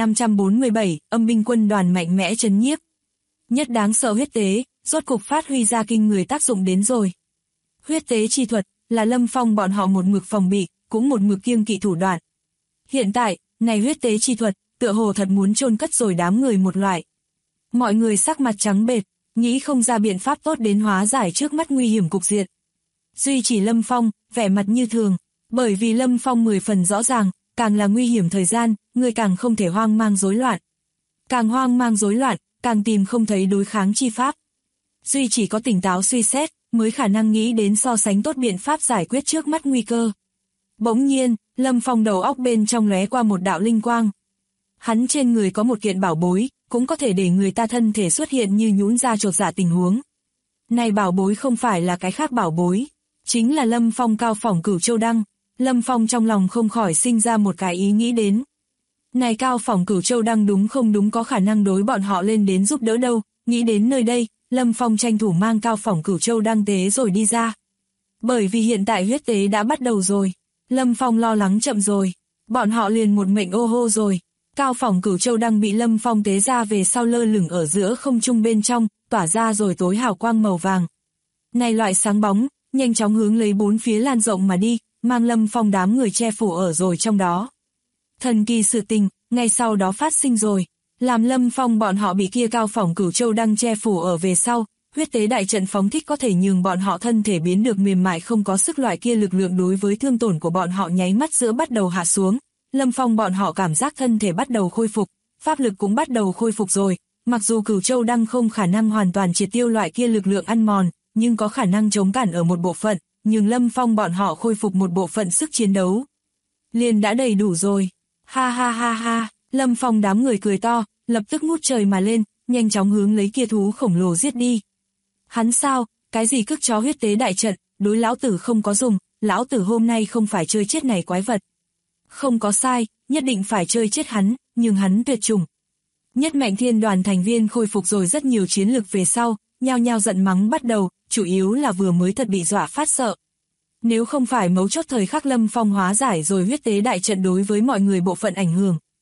9547, âm binh quân đoàn mạnh mẽ trấn nhiếp. Nhất đáng sợ huyết tế, rốt cục phát huy ra kinh người tác dụng đến rồi. Huyết tế chi thuật, là Lâm Phong bọn họ một mực phòng bị, cũng một mực kiêng kỵ thủ đoạn. Hiện tại, này huyết tế chi thuật, tựa hồ thật muốn chôn cất rồi đám người một loại. Mọi người sắc mặt trắng bệch, nghĩ không ra biện pháp tốt đến hóa giải trước mắt nguy hiểm cục diện. Duy chỉ Lâm Phong, vẻ mặt như thường, bởi vì Lâm Phong 10 phần rõ ràng, càng là nguy hiểm thời gian, người càng không thể hoang mang rối loạn. Càng hoang mang rối loạn, càng tìm không thấy đối kháng chi pháp. Duy chỉ có tỉnh táo suy xét, mới khả năng nghĩ đến so sánh tốt biện pháp giải quyết trước mắt nguy cơ. Bỗng nhiên, Lâm Phong đầu óc bên trong lóe qua một đạo linh quang. Hắn trên người có một kiện bảo bối, cũng có thể để người ta thân thể xuất hiện như nhũn ra chột dạ tình huống. Này bảo bối không phải là cái khác bảo bối, chính là Lâm Phong cao phỏng cửu châu đăng. Lâm Phong trong lòng không khỏi sinh ra một cái ý nghĩ đến. Này cao phỏng cửu châu đăng đúng không đúng có khả năng đối bọn họ lên đến giúp đỡ đâu, nghĩ đến nơi đây, Lâm Phong tranh thủ mang cao phỏng cửu châu đăng tế rồi đi ra. Bởi vì hiện tại huyết tế đã bắt đầu rồi, Lâm Phong lo lắng chậm rồi, bọn họ liền một mệnh ô hô rồi. Cao phỏng cửu châu đăng bị Lâm Phong tế ra về sau lơ lửng ở giữa không trung bên trong, tỏa ra rồi tối hào quang màu vàng. Này loại sáng bóng, nhanh chóng hướng lấy bốn phía lan rộng mà đi, mang Lâm Phong đám người che phủ ở rồi trong đó. Thần kỳ sự tình, ngay sau đó phát sinh rồi, làm Lâm Phong bọn họ bị kia cao phỏng cửu châu đăng che phủ ở về sau, huyết tế đại trận phóng thích có thể nhường bọn họ thân thể biến được mềm mại không có sức loại kia lực lượng đối với thương tổn của bọn họ nháy mắt giữa bắt đầu hạ xuống. Lâm Phong bọn họ cảm giác thân thể bắt đầu khôi phục, pháp lực cũng bắt đầu khôi phục rồi, mặc dù cửu châu đăng không khả năng hoàn toàn triệt tiêu loại kia lực lượng ăn mòn, nhưng có khả năng chống cản ở một bộ phận, nhưng Lâm Phong bọn họ khôi phục một bộ phận sức chiến đấu. Liền đã đầy đủ rồi. Ha ha ha ha, Lâm Phong đám người cười to, lập tức ngút trời mà lên, nhanh chóng hướng lấy kia thú khổng lồ giết đi. Hắn sao, cái gì cức chó huyết tế đại trận, đối lão tử không có dùng, lão tử hôm nay không phải chơi chết này quái vật. Không có sai, nhất định phải chơi chết hắn, nhưng hắn tuyệt chủng. Nhất Mạnh Thiên đoàn thành viên khôi phục rồi rất nhiều chiến lực về sau, nhao nhao giận mắng bắt đầu, chủ yếu là vừa mới thật bị dọa phát sợ. Nếu không phải mấu chốt thời khắc Lâm Phong hóa giải rồi huyết tế đại trận đối với mọi người bộ phận ảnh hưởng.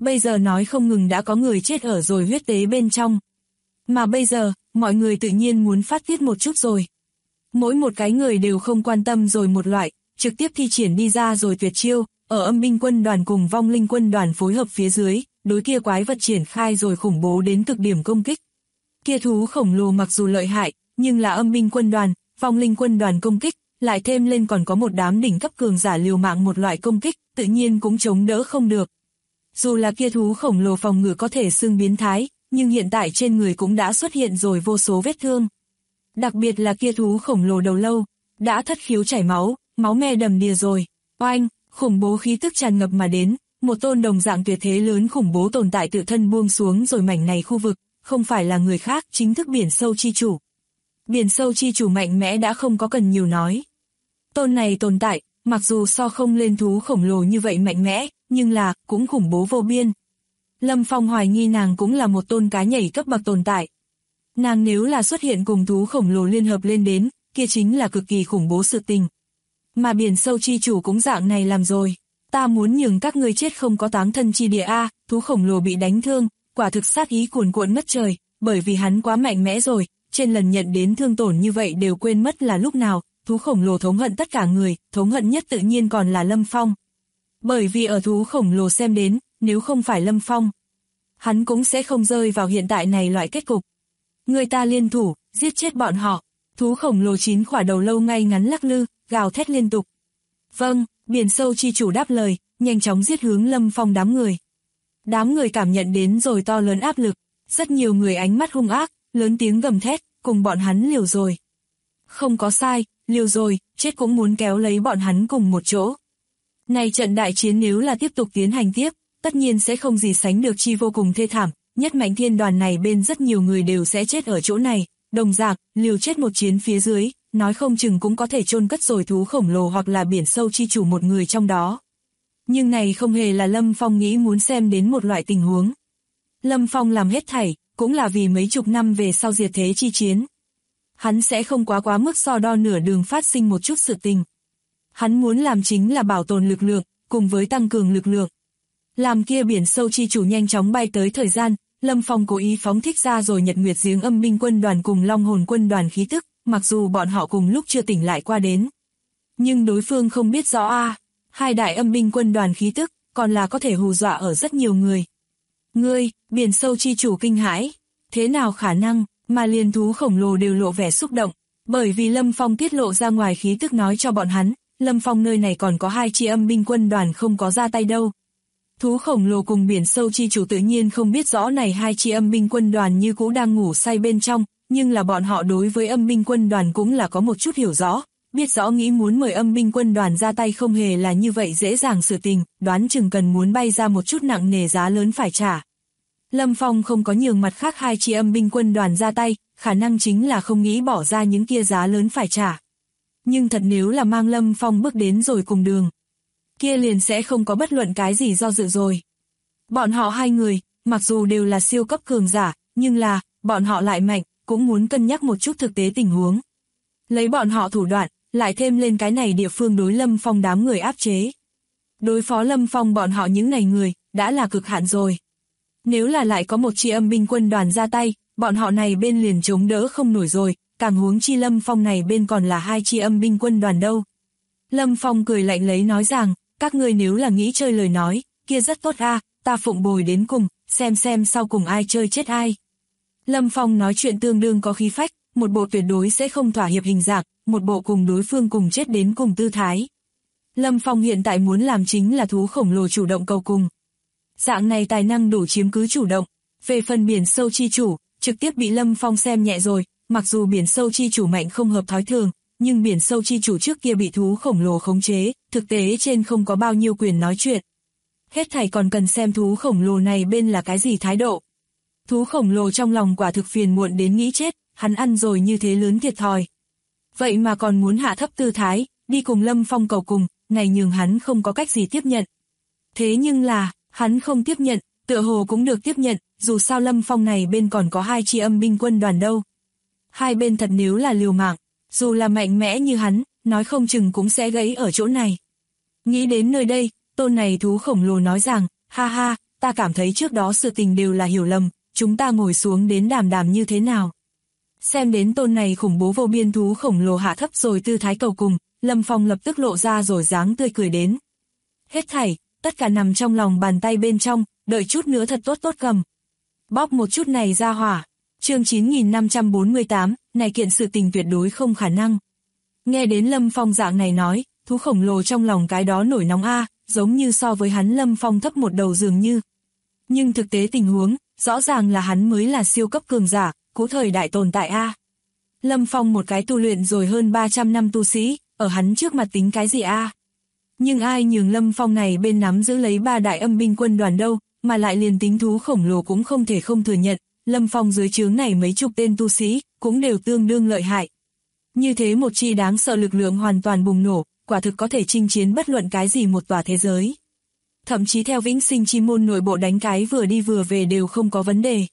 bây giờ nói không ngừng đã có người chết ở rồi huyết tế bên trong. Mà bây giờ, mọi người tự nhiên muốn phát tiết một chút rồi. Mỗi một cái người đều không quan tâm rồi một loại, trực tiếp thi triển đi ra rồi tuyệt chiêu, ở âm binh quân đoàn cùng vong linh quân đoàn phối hợp phía dưới, đối kia quái vật triển khai rồi khủng bố đến cực điểm công kích. Kia thú khổng lồ mặc dù lợi hại, nhưng là âm binh quân đoàn, vong linh quân đoàn công kích, lại thêm lên còn có một đám đỉnh cấp cường giả liều mạng một loại công kích, tự nhiên cũng chống đỡ không được. Dù là kia thú khổng lồ phòng ngự có thể xưng biến thái, nhưng hiện tại trên người cũng đã xuất hiện rồi vô số vết thương. Đặc biệt là kia thú khổng lồ đầu lâu, đã thất khiếu chảy máu, máu me đầm đìa rồi. Oanh, khủng bố khí tức tràn ngập mà đến, một tôn đồng dạng tuyệt thế lớn khủng bố tồn tại tự thân buông xuống rồi mảnh này khu vực, không phải là người khác, chính thức biển sâu chi chủ. Biển sâu chi chủ mạnh mẽ đã không có cần nhiều nói. Tôn này tồn tại, mặc dù so không lên thú khổng lồ như vậy mạnh mẽ, nhưng là, cũng khủng bố vô biên. Lâm Phong hoài nghi nàng cũng là một tôn cá nhảy cấp bậc tồn tại. Nàng nếu là xuất hiện cùng thú khổng lồ liên hợp lên đến, kia chính là cực kỳ khủng bố sự tình. Mà biển sâu chi chủ cũng dạng này làm rồi. Ta muốn nhường các ngươi chết không có táng thân chi địa a. Thú khổng lồ bị đánh thương, quả thực sát ý cuồn cuộn ngất trời, bởi vì hắn quá mạnh mẽ rồi, trên lần nhận đến thương tổn như vậy đều quên mất là lúc nào. Thú khổng lồ thống hận tất cả người, thống hận nhất tự nhiên còn là Lâm Phong. Bởi vì ở thú khổng lồ xem đến, nếu không phải Lâm Phong, hắn cũng sẽ không rơi vào hiện tại này loại kết cục. Người ta liên thủ, giết chết bọn họ. Thú khổng lồ 9 khỏa đầu lâu ngay ngắn lắc lư, gào thét liên tục. Vâng, biển sâu chi chủ đáp lời, nhanh chóng giết hướng Lâm Phong đám người. Đám người cảm nhận đến rồi to lớn áp lực, rất nhiều người ánh mắt hung ác, lớn tiếng gầm thét, cùng bọn hắn liều rồi. Không có sai, liều rồi, chết cũng muốn kéo lấy bọn hắn cùng một chỗ. Này trận đại chiến nếu là tiếp tục tiến hành tiếp, tất nhiên sẽ không gì sánh được chi vô cùng thê thảm, nhất mạnh thiên đoàn này bên rất nhiều người đều sẽ chết ở chỗ này, đồng dạng, liều chết một chiến phía dưới, nói không chừng cũng có thể chôn cất rồi thú khổng lồ hoặc là biển sâu chi chủ một người trong đó. Nhưng này không hề là Lâm Phong nghĩ muốn xem đến một loại tình huống. Lâm Phong làm hết thảy, cũng là vì mấy chục năm về sau diệt thế chi chiến. Hắn sẽ không quá mức so đo nửa đường phát sinh một chút sự tình. Hắn muốn làm chính là bảo tồn lực lượng, cùng với tăng cường lực lượng. Làm kia biển sâu chi chủ nhanh chóng bay tới thời gian, Lâm Phong cố ý phóng thích ra rồi Nhật Nguyệt Giếng âm binh quân đoàn cùng Long hồn quân đoàn khí tức, mặc dù bọn họ cùng lúc chưa tỉnh lại qua đến. Nhưng đối phương không biết rõ hai đại âm binh quân đoàn khí tức, còn là có thể hù dọa ở rất nhiều người. Ngươi, biển sâu chi chủ kinh hãi, thế nào khả năng, mà liền thú khổng lồ đều lộ vẻ xúc động, bởi vì Lâm Phong tiết lộ ra ngoài khí tức nói cho bọn hắn, Lâm Phong nơi này còn có 2 chi âm binh quân đoàn không có ra tay đâu. Thú khổng lồ cùng biển sâu chi chủ tự nhiên không biết rõ này 2 chi âm binh quân đoàn như cũ đang ngủ say bên trong, nhưng là bọn họ đối với âm binh quân đoàn cũng là có một chút hiểu rõ, biết rõ nghĩ muốn mời âm binh quân đoàn ra tay không hề là như vậy dễ dàng sự tình, đoán chừng cần muốn bay ra một chút nặng nề giá lớn phải trả. Lâm Phong không có nhường mặt khác 2 chi âm binh quân đoàn ra tay, khả năng chính là không nghĩ bỏ ra những kia giá lớn phải trả. Nhưng thật nếu là mang Lâm Phong bước đến rồi cùng đường, kia liền sẽ không có bất luận cái gì do dự rồi. Bọn họ 2 người, mặc dù đều là siêu cấp cường giả, nhưng là, bọn họ lại mạnh, cũng muốn cân nhắc một chút thực tế tình huống. Lấy bọn họ thủ đoạn, lại thêm lên cái này địa phương đối Lâm Phong đám người áp chế. Đối phó Lâm Phong bọn họ những này người, đã là cực hạn rồi. Nếu là lại có một chi âm binh quân đoàn ra tay, bọn họ này bên liền chống đỡ không nổi rồi, càng huống chi Lâm Phong này bên còn là 2 chi âm binh quân đoàn đâu. Lâm Phong cười lạnh lấy nói rằng, các ngươi nếu là nghĩ chơi lời nói, kia rất tốt ta phụng bồi đến cùng, xem sau cùng ai chơi chết ai. Lâm Phong nói chuyện tương đương có khí phách, một bộ tuyệt đối sẽ không thỏa hiệp hình dạng, một bộ cùng đối phương cùng chết đến cùng tư thái. Lâm Phong hiện tại muốn làm chính là thú khổng lồ chủ động cầu cùng. Dạng này tài năng đủ chiếm cứ chủ động. Về phần biển sâu chi chủ, trực tiếp bị Lâm Phong xem nhẹ rồi, mặc dù biển sâu chi chủ mạnh không hợp thói thường, nhưng biển sâu chi chủ trước kia bị thú khổng lồ khống chế, thực tế trên không có bao nhiêu quyền nói chuyện. Hết thảy còn cần xem thú khổng lồ này bên là cái gì thái độ. Thú khổng lồ trong lòng quả thực phiền muộn đến nghĩ chết, hắn ăn rồi như thế lớn thiệt thòi. Vậy mà còn muốn hạ thấp tư thái, đi cùng Lâm Phong cầu cùng, này nhường hắn không có cách gì tiếp nhận. Thế nhưng là, hắn không tiếp nhận, tựa hồ cũng được tiếp nhận, dù sao Lâm Phong này bên còn có 2 chi âm binh quân đoàn đâu. Hai bên thật nếu là liều mạng, dù là mạnh mẽ như hắn, nói không chừng cũng sẽ gãy ở chỗ này. Nghĩ đến nơi đây, tôn này thú khổng lồ nói rằng, ha ha, ta cảm thấy trước đó sự tình đều là hiểu lầm, chúng ta ngồi xuống đến đàm đàm như thế nào. Xem đến tôn này khủng bố vô biên thú khổng lồ hạ thấp rồi tư thái cầu cùng, Lâm Phong lập tức lộ ra rồi dáng tươi cười đến. Hết thảy, tất cả nằm trong lòng bàn tay bên trong, đợi chút nữa thật tốt tốt cầm. Bóp một chút này ra hỏa. Chương 9548, này kiện sự tình tuyệt đối không khả năng. Nghe đến Lâm Phong dạng này nói, thú khổng lồ trong lòng cái đó nổi nóng giống như so với hắn Lâm Phong thấp một đầu dường như. Nhưng thực tế tình huống, rõ ràng là hắn mới là siêu cấp cường giả, cũ thời đại tồn tại Lâm Phong một cái tu luyện rồi hơn 300 năm tu sĩ, ở hắn trước mặt tính cái gì Nhưng ai nhường Lâm Phong này bên nắm giữ lấy 3 đại âm binh quân đoàn đâu, mà lại liền tính thú khổng lồ cũng không thể không thừa nhận, Lâm Phong dưới trướng này mấy chục tên tu sĩ, cũng đều tương đương lợi hại. Như thế một chi đáng sợ lực lượng hoàn toàn bùng nổ, quả thực có thể chinh chiến bất luận cái gì một tòa thế giới. Thậm chí theo Vĩnh Sinh Chi môn nội bộ đánh cái vừa đi vừa về đều không có vấn đề.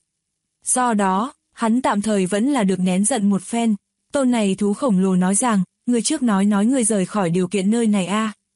Do đó, hắn tạm thời vẫn là được nén giận một phen. Tôn này thú khổng lồ nói rằng, người trước nói người rời khỏi điều kiện nơi này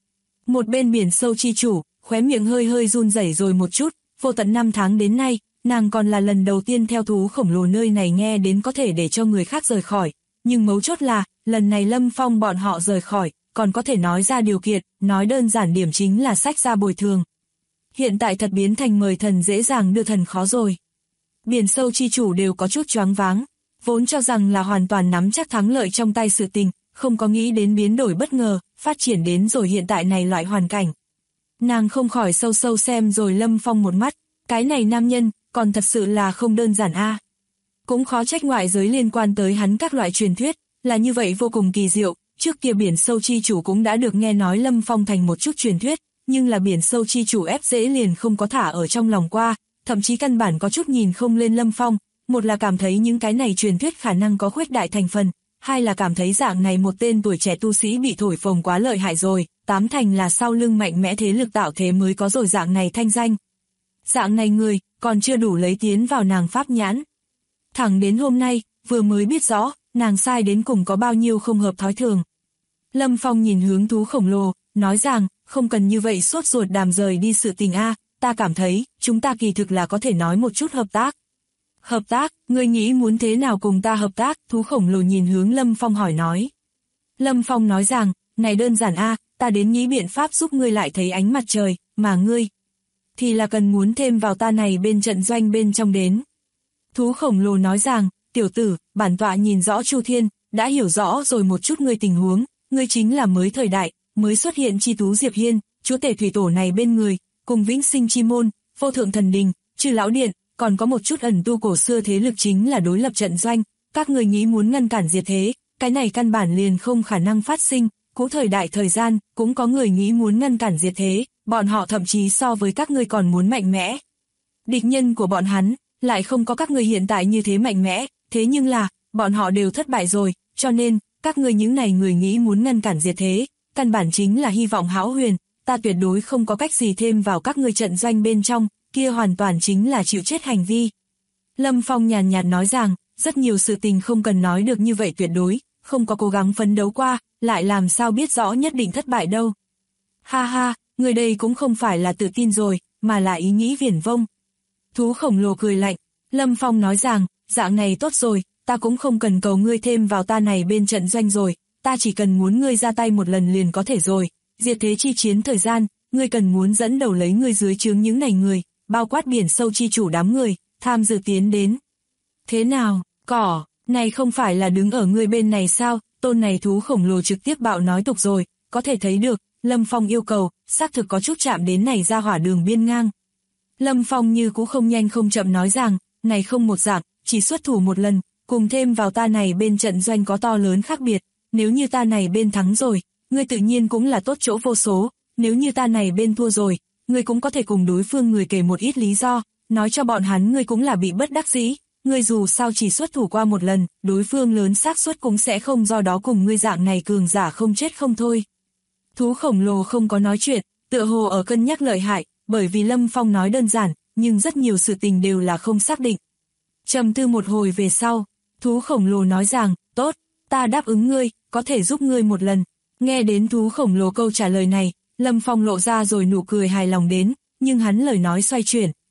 Một bên biển sâu chi chủ, khóe miệng hơi hơi run rẩy rồi một chút, vô tận 5 tháng đến nay, nàng còn là lần đầu tiên theo thú khổng lồ nơi này nghe đến có thể để cho người khác rời khỏi. Nhưng mấu chốt là, lần này Lâm Phong bọn họ rời khỏi, còn có thể nói ra điều kiện, nói đơn giản điểm chính là sách ra bồi thường. Hiện tại thật biến thành mời thần dễ dàng đưa thần khó rồi. Biển sâu chi chủ đều có chút choáng váng, vốn cho rằng là hoàn toàn nắm chắc thắng lợi trong tay sự tình, không có nghĩ đến biến đổi bất ngờ, phát triển đến rồi hiện tại này loại hoàn cảnh. Nàng không khỏi sâu sâu xem rồi Lâm Phong một mắt, cái này nam nhân, còn thật sự là không đơn giản Cũng khó trách ngoại giới liên quan tới hắn các loại truyền thuyết, là như vậy vô cùng kỳ diệu, trước kia biển sâu chi chủ cũng đã được nghe nói Lâm Phong thành một chút truyền thuyết, nhưng là biển sâu chi chủ ép dễ liền không có thả ở trong lòng qua, thậm chí căn bản có chút nhìn không lên Lâm Phong, một là cảm thấy những cái này truyền thuyết khả năng có khuếch đại thành phần, hai là cảm thấy dạng này một tên tuổi trẻ tu sĩ bị thổi phồng quá lợi hại rồi, 8 thành là sau lưng mạnh mẽ thế lực tạo thế mới có rồi dạng này thanh danh. Dạng này người, còn chưa đủ lấy tiến vào nàng pháp nhãn. Thẳng đến hôm nay, vừa mới biết rõ, nàng sai đến cùng có bao nhiêu không hợp thói thường. Lâm Phong nhìn hướng thú khổng lồ, nói rằng, không cần như vậy sốt ruột đàm rời đi sự tình ta cảm thấy, chúng ta kỳ thực là có thể nói một chút hợp tác. Hợp tác, ngươi nghĩ muốn thế nào cùng ta hợp tác? Thú khổng lồ nhìn hướng Lâm Phong hỏi nói. Lâm Phong nói rằng, này đơn giản ta đến nghĩ biện pháp giúp ngươi lại thấy ánh mặt trời, mà ngươi thì là cần muốn thêm vào ta này bên trận doanh bên trong đến. Thú khổng lồ nói rằng, tiểu tử, bản tọa nhìn rõ Chu Thiên, đã hiểu rõ rồi một chút ngươi tình huống, ngươi chính là mới thời đại, mới xuất hiện chi tú Diệp Hiên, chúa tể thủy tổ này bên người, cùng Vĩnh Sinh Chi môn, vô thượng thần đình, Chư lão điện, còn có một chút ẩn tu cổ xưa thế lực chính là đối lập trận doanh, các người nghĩ muốn ngăn cản diệt thế, cái này căn bản liền không khả năng phát sinh, cũ thời đại thời gian, cũng có người nghĩ muốn ngăn cản diệt thế, bọn họ thậm chí so với các ngươi còn muốn mạnh mẽ. Địch nhân của bọn hắn, lại không có các ngươi hiện tại như thế mạnh mẽ, thế nhưng là, bọn họ đều thất bại rồi, cho nên, các ngươi những này người nghĩ muốn ngăn cản diệt thế, căn bản chính là hy vọng hão huyền, ta tuyệt đối không có cách gì thêm vào các ngươi trận doanh bên trong, kia hoàn toàn chính là chịu chết hành vi. Lâm Phong nhàn nhạt nói rằng, rất nhiều sự tình không cần nói được như vậy tuyệt đối, không có cố gắng phấn đấu qua, lại làm sao biết rõ nhất định thất bại đâu. Ha ha, người đây cũng không phải là tự tin rồi, mà là ý nghĩ viển vông. Thú khổng lồ cười lạnh, Lâm Phong nói rằng, dạng này tốt rồi, ta cũng không cần cầu ngươi thêm vào ta này bên trận doanh rồi, ta chỉ cần muốn ngươi ra tay một lần liền có thể rồi, diệt thế chi chiến thời gian, ngươi cần muốn dẫn đầu lấy ngươi dưới trướng những này người, bao quát biển sâu chi chủ đám người, tham dự tiến đến. Thế nào, cỏ, này không phải là đứng ở ngươi bên này sao, tôn này thú khổng lồ trực tiếp bạo nói tục rồi, có thể thấy được, Lâm Phong yêu cầu, xác thực có chút chạm đến này ra hỏa đường biên ngang. Lâm Phong như cũng không nhanh không chậm nói rằng, này không một dạng, chỉ xuất thủ một lần, cùng thêm vào ta này bên trận doanh có to lớn khác biệt, nếu như ta này bên thắng rồi, ngươi tự nhiên cũng là tốt chỗ vô số, nếu như ta này bên thua rồi, ngươi cũng có thể cùng đối phương người kể một ít lý do, nói cho bọn hắn ngươi cũng là bị bất đắc dĩ, ngươi dù sao chỉ xuất thủ qua một lần, đối phương lớn xác suất cũng sẽ không do đó cùng ngươi dạng này cường giả không chết không thôi. Thú khổng lồ không có nói chuyện, tựa hồ ở cân nhắc lợi hại, bởi vì Lâm Phong nói đơn giản, nhưng rất nhiều sự tình đều là không xác định. Trầm tư một hồi về sau, thú khổng lồ nói rằng, tốt, ta đáp ứng ngươi, có thể giúp ngươi một lần. Nghe đến thú khổng lồ câu trả lời này, Lâm Phong lộ ra rồi nụ cười hài lòng đến, nhưng hắn lời nói xoay chuyển,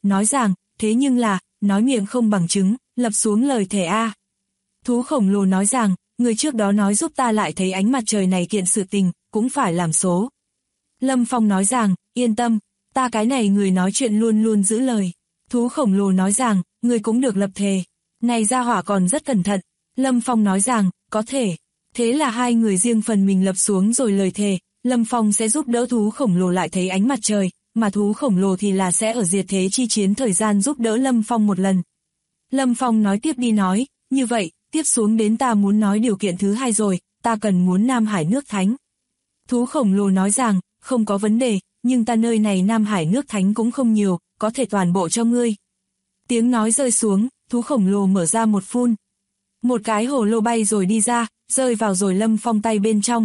nói rằng, thế nhưng là, nói miệng không bằng chứng, lập xuống lời thề a. Thú khổng lồ nói rằng, người trước đó nói giúp ta lại thấy ánh mặt trời này kiện sự tình, cũng phải làm số. Lâm Phong nói rằng, yên tâm, ta cái này người nói chuyện luôn luôn giữ lời. Thú khổng lồ nói rằng, người cũng được lập thề. Này gia hỏa còn rất cẩn thận. Lâm Phong nói rằng, có thể. Thế là hai người riêng phần mình lập xuống rồi lời thề, Lâm Phong sẽ giúp đỡ thú khổng lồ lại thấy ánh mặt trời, mà thú khổng lồ thì là sẽ ở diệt thế chi chiến thời gian giúp đỡ Lâm Phong một lần. Lâm Phong nói tiếp đi nói, như vậy, tiếp xuống đến ta muốn nói điều kiện thứ hai rồi, ta cần muốn Nam Hải nước Thánh. Thú khổng lồ nói rằng, không có vấn đề, nhưng ta nơi này Nam Hải nước Thánh cũng không nhiều, có thể toàn bộ cho ngươi. Tiếng nói rơi xuống, thú khổng lồ mở ra một phun. Một cái hồ lô bay rồi đi ra, rơi vào rồi Lâm Phong tay bên trong.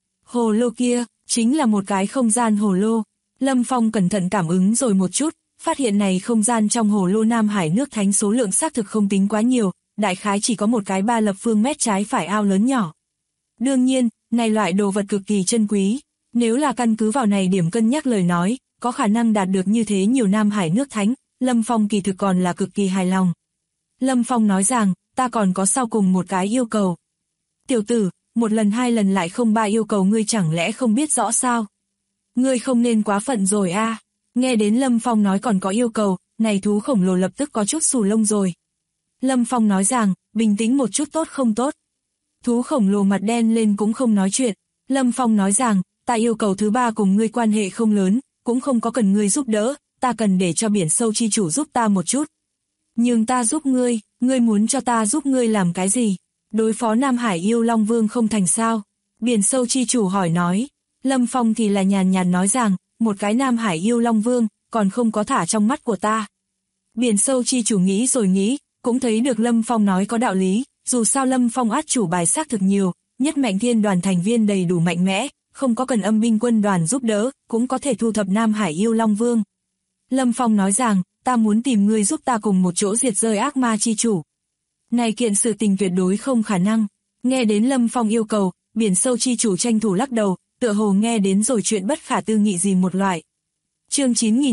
Hồ lô kia, chính là một cái không gian hồ lô. Lâm Phong cẩn thận cảm ứng rồi một chút, phát hiện này không gian trong hồ lô Nam Hải nước Thánh số lượng xác thực không tính quá nhiều, đại khái chỉ có một cái 3 lập phương mét trái phải ao lớn nhỏ. Đương nhiên, này loại đồ vật cực kỳ chân quý, nếu là căn cứ vào này điểm cân nhắc lời nói, có khả năng đạt được như thế nhiều Nam Hải nước Thánh, Lâm Phong kỳ thực còn là cực kỳ hài lòng. Lâm Phong nói rằng, ta còn có sau cùng một cái yêu cầu. Tiểu tử, một lần hai lần lại không ba yêu cầu ngươi chẳng lẽ không biết rõ sao? Ngươi không nên quá phận rồi a. Nghe đến Lâm Phong nói còn có yêu cầu, này thú khổng lồ lập tức có chút xù lông rồi. Lâm Phong nói rằng, bình tĩnh một chút tốt không tốt. Thú khổng lồ mặt đen lên cũng không nói chuyện. Lâm Phong nói rằng, ta yêu cầu thứ ba cùng ngươi quan hệ không lớn, cũng không có cần ngươi giúp đỡ, ta cần để cho biển sâu chi chủ giúp ta một chút. Nhưng ta giúp ngươi muốn cho ta giúp ngươi làm cái gì? Đối phó Nam Hải yêu Long Vương không thành sao? Biển sâu chi chủ hỏi nói. Lâm Phong thì là nhàn nhạt nói rằng, một cái Nam Hải yêu Long Vương, còn không có thả trong mắt của ta. Biển sâu chi chủ nghĩ rồi nghĩ, cũng thấy được Lâm Phong nói có đạo lý, dù sao Lâm Phong át chủ bài xác thực nhiều, nhất mạnh thiên đoàn thành viên đầy đủ mạnh mẽ, không có cần âm binh quân đoàn giúp đỡ, cũng có thể thu thập Nam Hải yêu Long Vương. Lâm Phong nói rằng, ta muốn tìm ngươi giúp ta cùng một chỗ diệt rơi ác ma chi chủ. Này kiện sự tình tuyệt đối không khả năng. Nghe đến Lâm Phong yêu cầu, biển sâu chi chủ tranh thủ lắc đầu, tựa hồ nghe đến rồi chuyện bất khả tư nghị gì một loại. Chương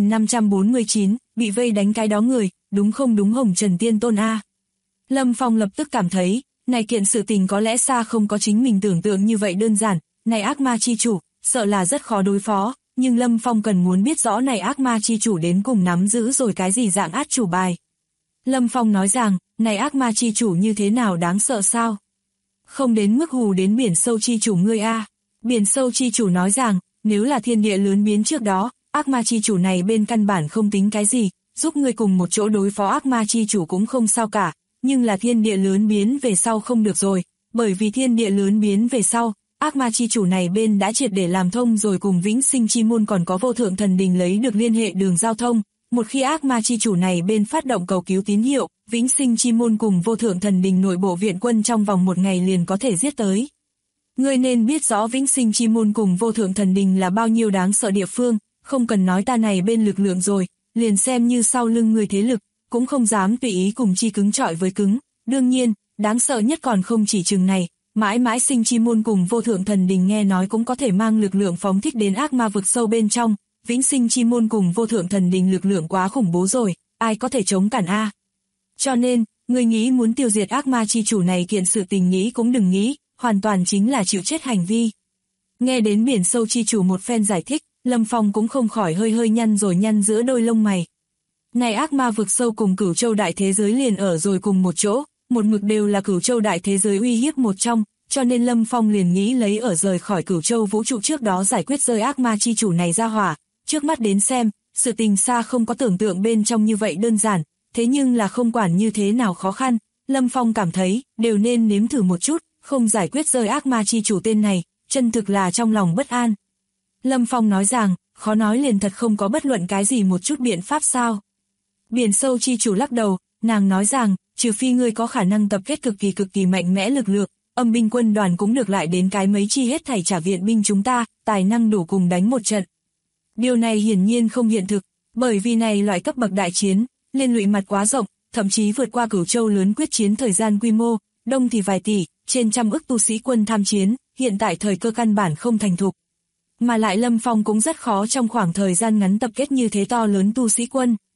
9549, bị vây đánh cái đó người, đúng không đúng Hồng Trần Tiên Tôn a. Lâm Phong lập tức cảm thấy, này kiện sự tình có lẽ xa không có chính mình tưởng tượng như vậy đơn giản, này ác ma chi chủ, sợ là rất khó đối phó, nhưng Lâm Phong cần muốn biết rõ này ác ma chi chủ đến cùng nắm giữ rồi cái gì dạng át chủ bài. Lâm Phong nói rằng, này ác ma chi chủ như thế nào đáng sợ sao? Không đến mức hù đến biển sâu chi chủ ngươi a. Biển sâu chi chủ nói rằng, nếu là thiên địa lớn biến trước đó, ác ma chi chủ này bên căn bản không tính cái gì, giúp ngươi cùng một chỗ đối phó ác ma chi chủ cũng không sao cả, nhưng là thiên địa lớn biến về sau không được rồi, bởi vì thiên địa lớn biến về sau, ác ma chi chủ này bên đã triệt để làm thông rồi cùng vĩnh sinh chi môn còn có vô thượng thần đình lấy được liên hệ đường giao thông. Một khi ác ma chi chủ này bên phát động cầu cứu tín hiệu, vĩnh sinh chi môn cùng vô thượng thần đình nội bộ viện quân trong vòng một ngày liền có thể giết tới. Ngươi nên biết rõ vĩnh sinh chi môn cùng vô thượng thần đình là bao nhiêu đáng sợ địa phương, không cần nói ta này bên lực lượng rồi, liền xem như sau lưng người thế lực, cũng không dám tùy ý cùng chi cứng chọi với cứng. Đương nhiên, đáng sợ nhất còn không chỉ chừng này, mãi mãi sinh chi môn cùng vô thượng thần đình nghe nói cũng có thể mang lực lượng phóng thích đến ác ma vực sâu bên trong. Vĩnh sinh chi môn cùng vô thượng thần đình lực lượng quá khủng bố rồi, ai có thể chống cản a? Cho nên, người nghĩ muốn tiêu diệt ác ma chi chủ này kiện sự tình nghĩ cũng đừng nghĩ, hoàn toàn chính là chịu chết hành vi. Nghe đến biển sâu chi chủ một phen giải thích, Lâm Phong cũng không khỏi hơi hơi nhăn rồi nhăn giữa đôi lông mày. Này ác ma vực sâu cùng Cửu Châu đại thế giới liền ở rồi cùng một chỗ, một mực đều là Cửu Châu đại thế giới uy hiếp một trong, cho nên Lâm Phong liền nghĩ lấy ở rời khỏi Cửu Châu vũ trụ trước đó giải quyết rơi ác ma chi chủ này ra hỏa. Trước mắt đến xem, sự tình xa không có tưởng tượng bên trong như vậy đơn giản, thế nhưng là không quản như thế nào khó khăn, Lâm Phong cảm thấy, đều nên nếm thử một chút, không giải quyết rơi ác ma chi chủ tên này, chân thực là trong lòng bất an. Lâm Phong nói rằng, khó nói liền thật không có bất luận cái gì một chút biện pháp sao. Biển sâu chi chủ lắc đầu, nàng nói rằng, trừ phi ngươi có khả năng tập kết cực kỳ mạnh mẽ lực lượng, âm binh quân đoàn cũng được lại đến cái mấy chi hết thảy trả viện binh chúng ta, tài năng đủ cùng đánh một trận. Điều này hiển nhiên không hiện thực, bởi vì này loại cấp bậc đại chiến, liên lụy mặt quá rộng, thậm chí vượt qua Cửu Châu lớn quyết chiến thời gian quy mô, đông thì vài tỷ, trên trăm ức tu sĩ quân tham chiến, hiện tại thời cơ căn bản không thành thục. Mà lại Lâm Phong cũng rất khó trong khoảng thời gian ngắn tập kết như thế to lớn tu sĩ quân.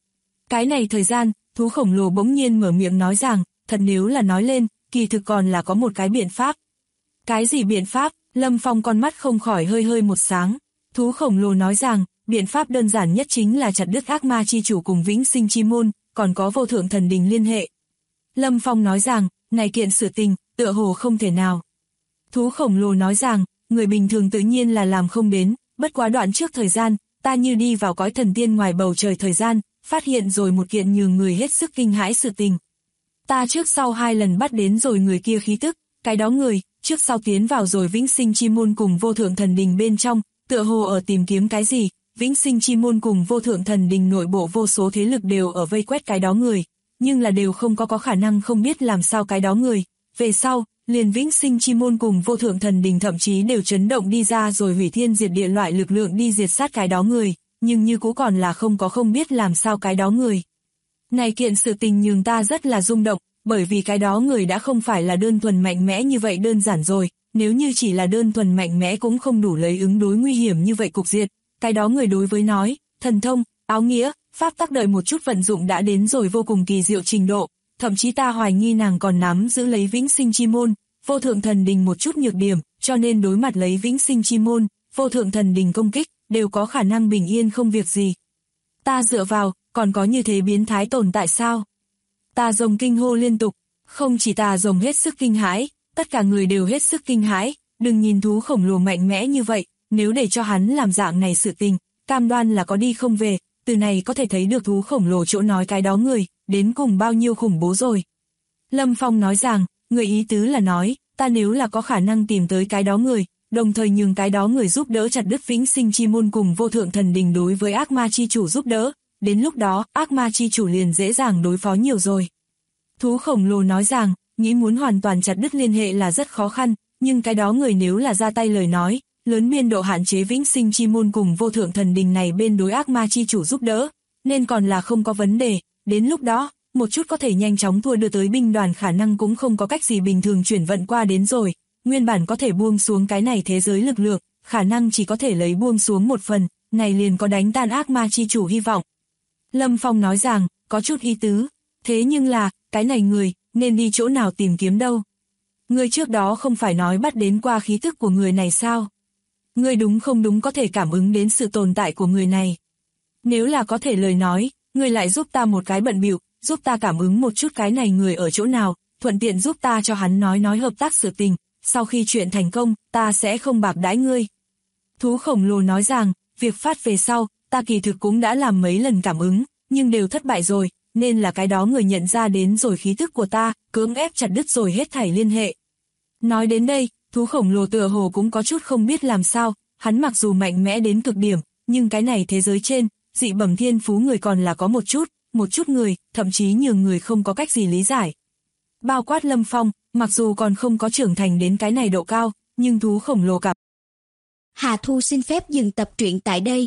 Cái này thời gian, thú khổng lồ bỗng nhiên mở miệng nói rằng, thật nếu là nói lên, kỳ thực còn là có một cái biện pháp. Cái gì biện pháp? Lâm Phong con mắt không khỏi hơi hơi một sáng. Thú khổng lồ nói rằng, biện pháp đơn giản nhất chính là chặt đứt ác ma chi chủ cùng vĩnh sinh chi môn, còn có vô thượng thần đình liên hệ. Lâm Phong nói rằng, này kiện sự tình, tựa hồ không thể nào. Thú khổng lồ nói rằng, người bình thường tự nhiên là làm không đến, bất quá đoạn trước thời gian, ta như đi vào cõi thần tiên ngoài bầu trời thời gian, phát hiện rồi một kiện nhường người hết sức kinh hãi sự tình. Ta trước sau 2 lần bắt đến rồi người kia khí tức, cái đó người, trước sau tiến vào rồi vĩnh sinh chi môn cùng vô thượng thần đình bên trong, tựa hồ ở tìm kiếm cái gì, vĩnh sinh chi môn cùng vô thượng thần đình nội bộ vô số thế lực đều ở vây quét cái đó người, nhưng là đều không có khả năng không biết làm sao cái đó người. Về sau, liền vĩnh sinh chi môn cùng vô thượng thần đình thậm chí đều chấn động đi ra rồi hủy thiên diệt địa loại lực lượng đi diệt sát cái đó người, nhưng như cũ còn là không biết làm sao cái đó người. Này kiện sự tình nhường ta rất là rung động, bởi vì cái đó người đã không phải là đơn thuần mạnh mẽ như vậy đơn giản rồi, nếu như chỉ là đơn thuần mạnh mẽ cũng không đủ lấy ứng đối nguy hiểm như vậy cục diệt. Cái đó người đối với nói, thần thông, áo nghĩa, pháp tắc đợi một chút vận dụng đã đến rồi vô cùng kỳ diệu trình độ, thậm chí ta hoài nghi nàng còn nắm giữ lấy vĩnh sinh chi môn, vô thượng thần đình một chút nhược điểm, cho nên đối mặt lấy vĩnh sinh chi môn, vô thượng thần đình công kích, đều có khả năng bình yên không việc gì. Ta dựa vào, còn có như thế biến thái tồn tại sao? Tà rồng kinh hô liên tục, không chỉ tà rồng hết sức kinh hãi, tất cả người đều hết sức kinh hãi, đừng nhìn thú khổng lồ mạnh mẽ như vậy, nếu để cho hắn làm dạng này sự tình, cam đoan là có đi không về, từ này có thể thấy được thú khổng lồ chỗ nói cái đó người, đến cùng bao nhiêu khủng bố rồi. Lâm Phong nói rằng, người ý tứ là nói, ta nếu là có khả năng tìm tới cái đó người, đồng thời nhường cái đó người giúp đỡ chặt đứt vĩnh sinh chi môn cùng vô thượng thần đình đối với ác ma chi chủ giúp đỡ, đến lúc đó, ác ma chi chủ liền dễ dàng đối phó nhiều rồi. Thú khổng lồ nói rằng, nghĩ muốn hoàn toàn chặt đứt liên hệ là rất khó khăn, nhưng cái đó người nếu là ra tay lời nói, lớn biên độ hạn chế vĩnh sinh chi môn cùng vô thượng thần đình này bên đối ác ma chi chủ giúp đỡ, nên còn là không có vấn đề, đến lúc đó, một chút có thể nhanh chóng thua đưa tới binh đoàn khả năng cũng không có cách gì bình thường chuyển vận qua đến rồi, nguyên bản có thể buông xuống cái này thế giới lực lượng, khả năng chỉ có thể lấy buông xuống một phần, này liền có đánh tan ác ma chi chủ hy vọng. Lâm Phong nói rằng, có chút ý tứ, thế nhưng là, cái này người, nên đi chỗ nào tìm kiếm đâu? Người trước đó không phải nói bắt đến qua khí tức của người này sao? Người đúng không đúng có thể cảm ứng đến sự tồn tại của người này. Nếu là có thể lời nói, người lại giúp ta một cái bận bịu, giúp ta cảm ứng một chút cái này người ở chỗ nào, thuận tiện giúp ta cho hắn nói hợp tác sự tình, sau khi chuyện thành công, ta sẽ không bạc đãi ngươi. Thú khổng lồ nói rằng, việc phát về sau, ta kỳ thực cũng đã làm mấy lần cảm ứng, nhưng đều thất bại rồi, nên là cái đó người nhận ra đến rồi khí tức của ta, cưỡng ép chặt đứt rồi hết thảy liên hệ. Nói đến đây, thú khổng lồ tựa hồ cũng có chút không biết làm sao, hắn mặc dù mạnh mẽ đến cực điểm, nhưng cái này thế giới trên, dị bẩm thiên phú người còn là có một chút người, thậm chí nhường người không có cách gì lý giải. Bao quát Lâm Phong, mặc dù còn không có trưởng thành đến cái này độ cao, nhưng thú khổng lồ cặp. Hà Thu xin phép dừng tập truyện tại đây.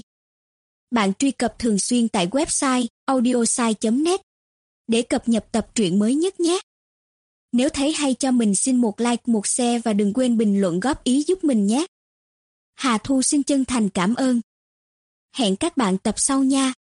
Bạn truy cập thường xuyên tại website audiosai.net để cập nhật tập truyện mới nhất nhé. Nếu thấy hay cho mình xin một like, một share và đừng quên bình luận góp ý giúp mình nhé. Hà Thu xin chân thành cảm ơn. Hẹn các bạn tập sau nha.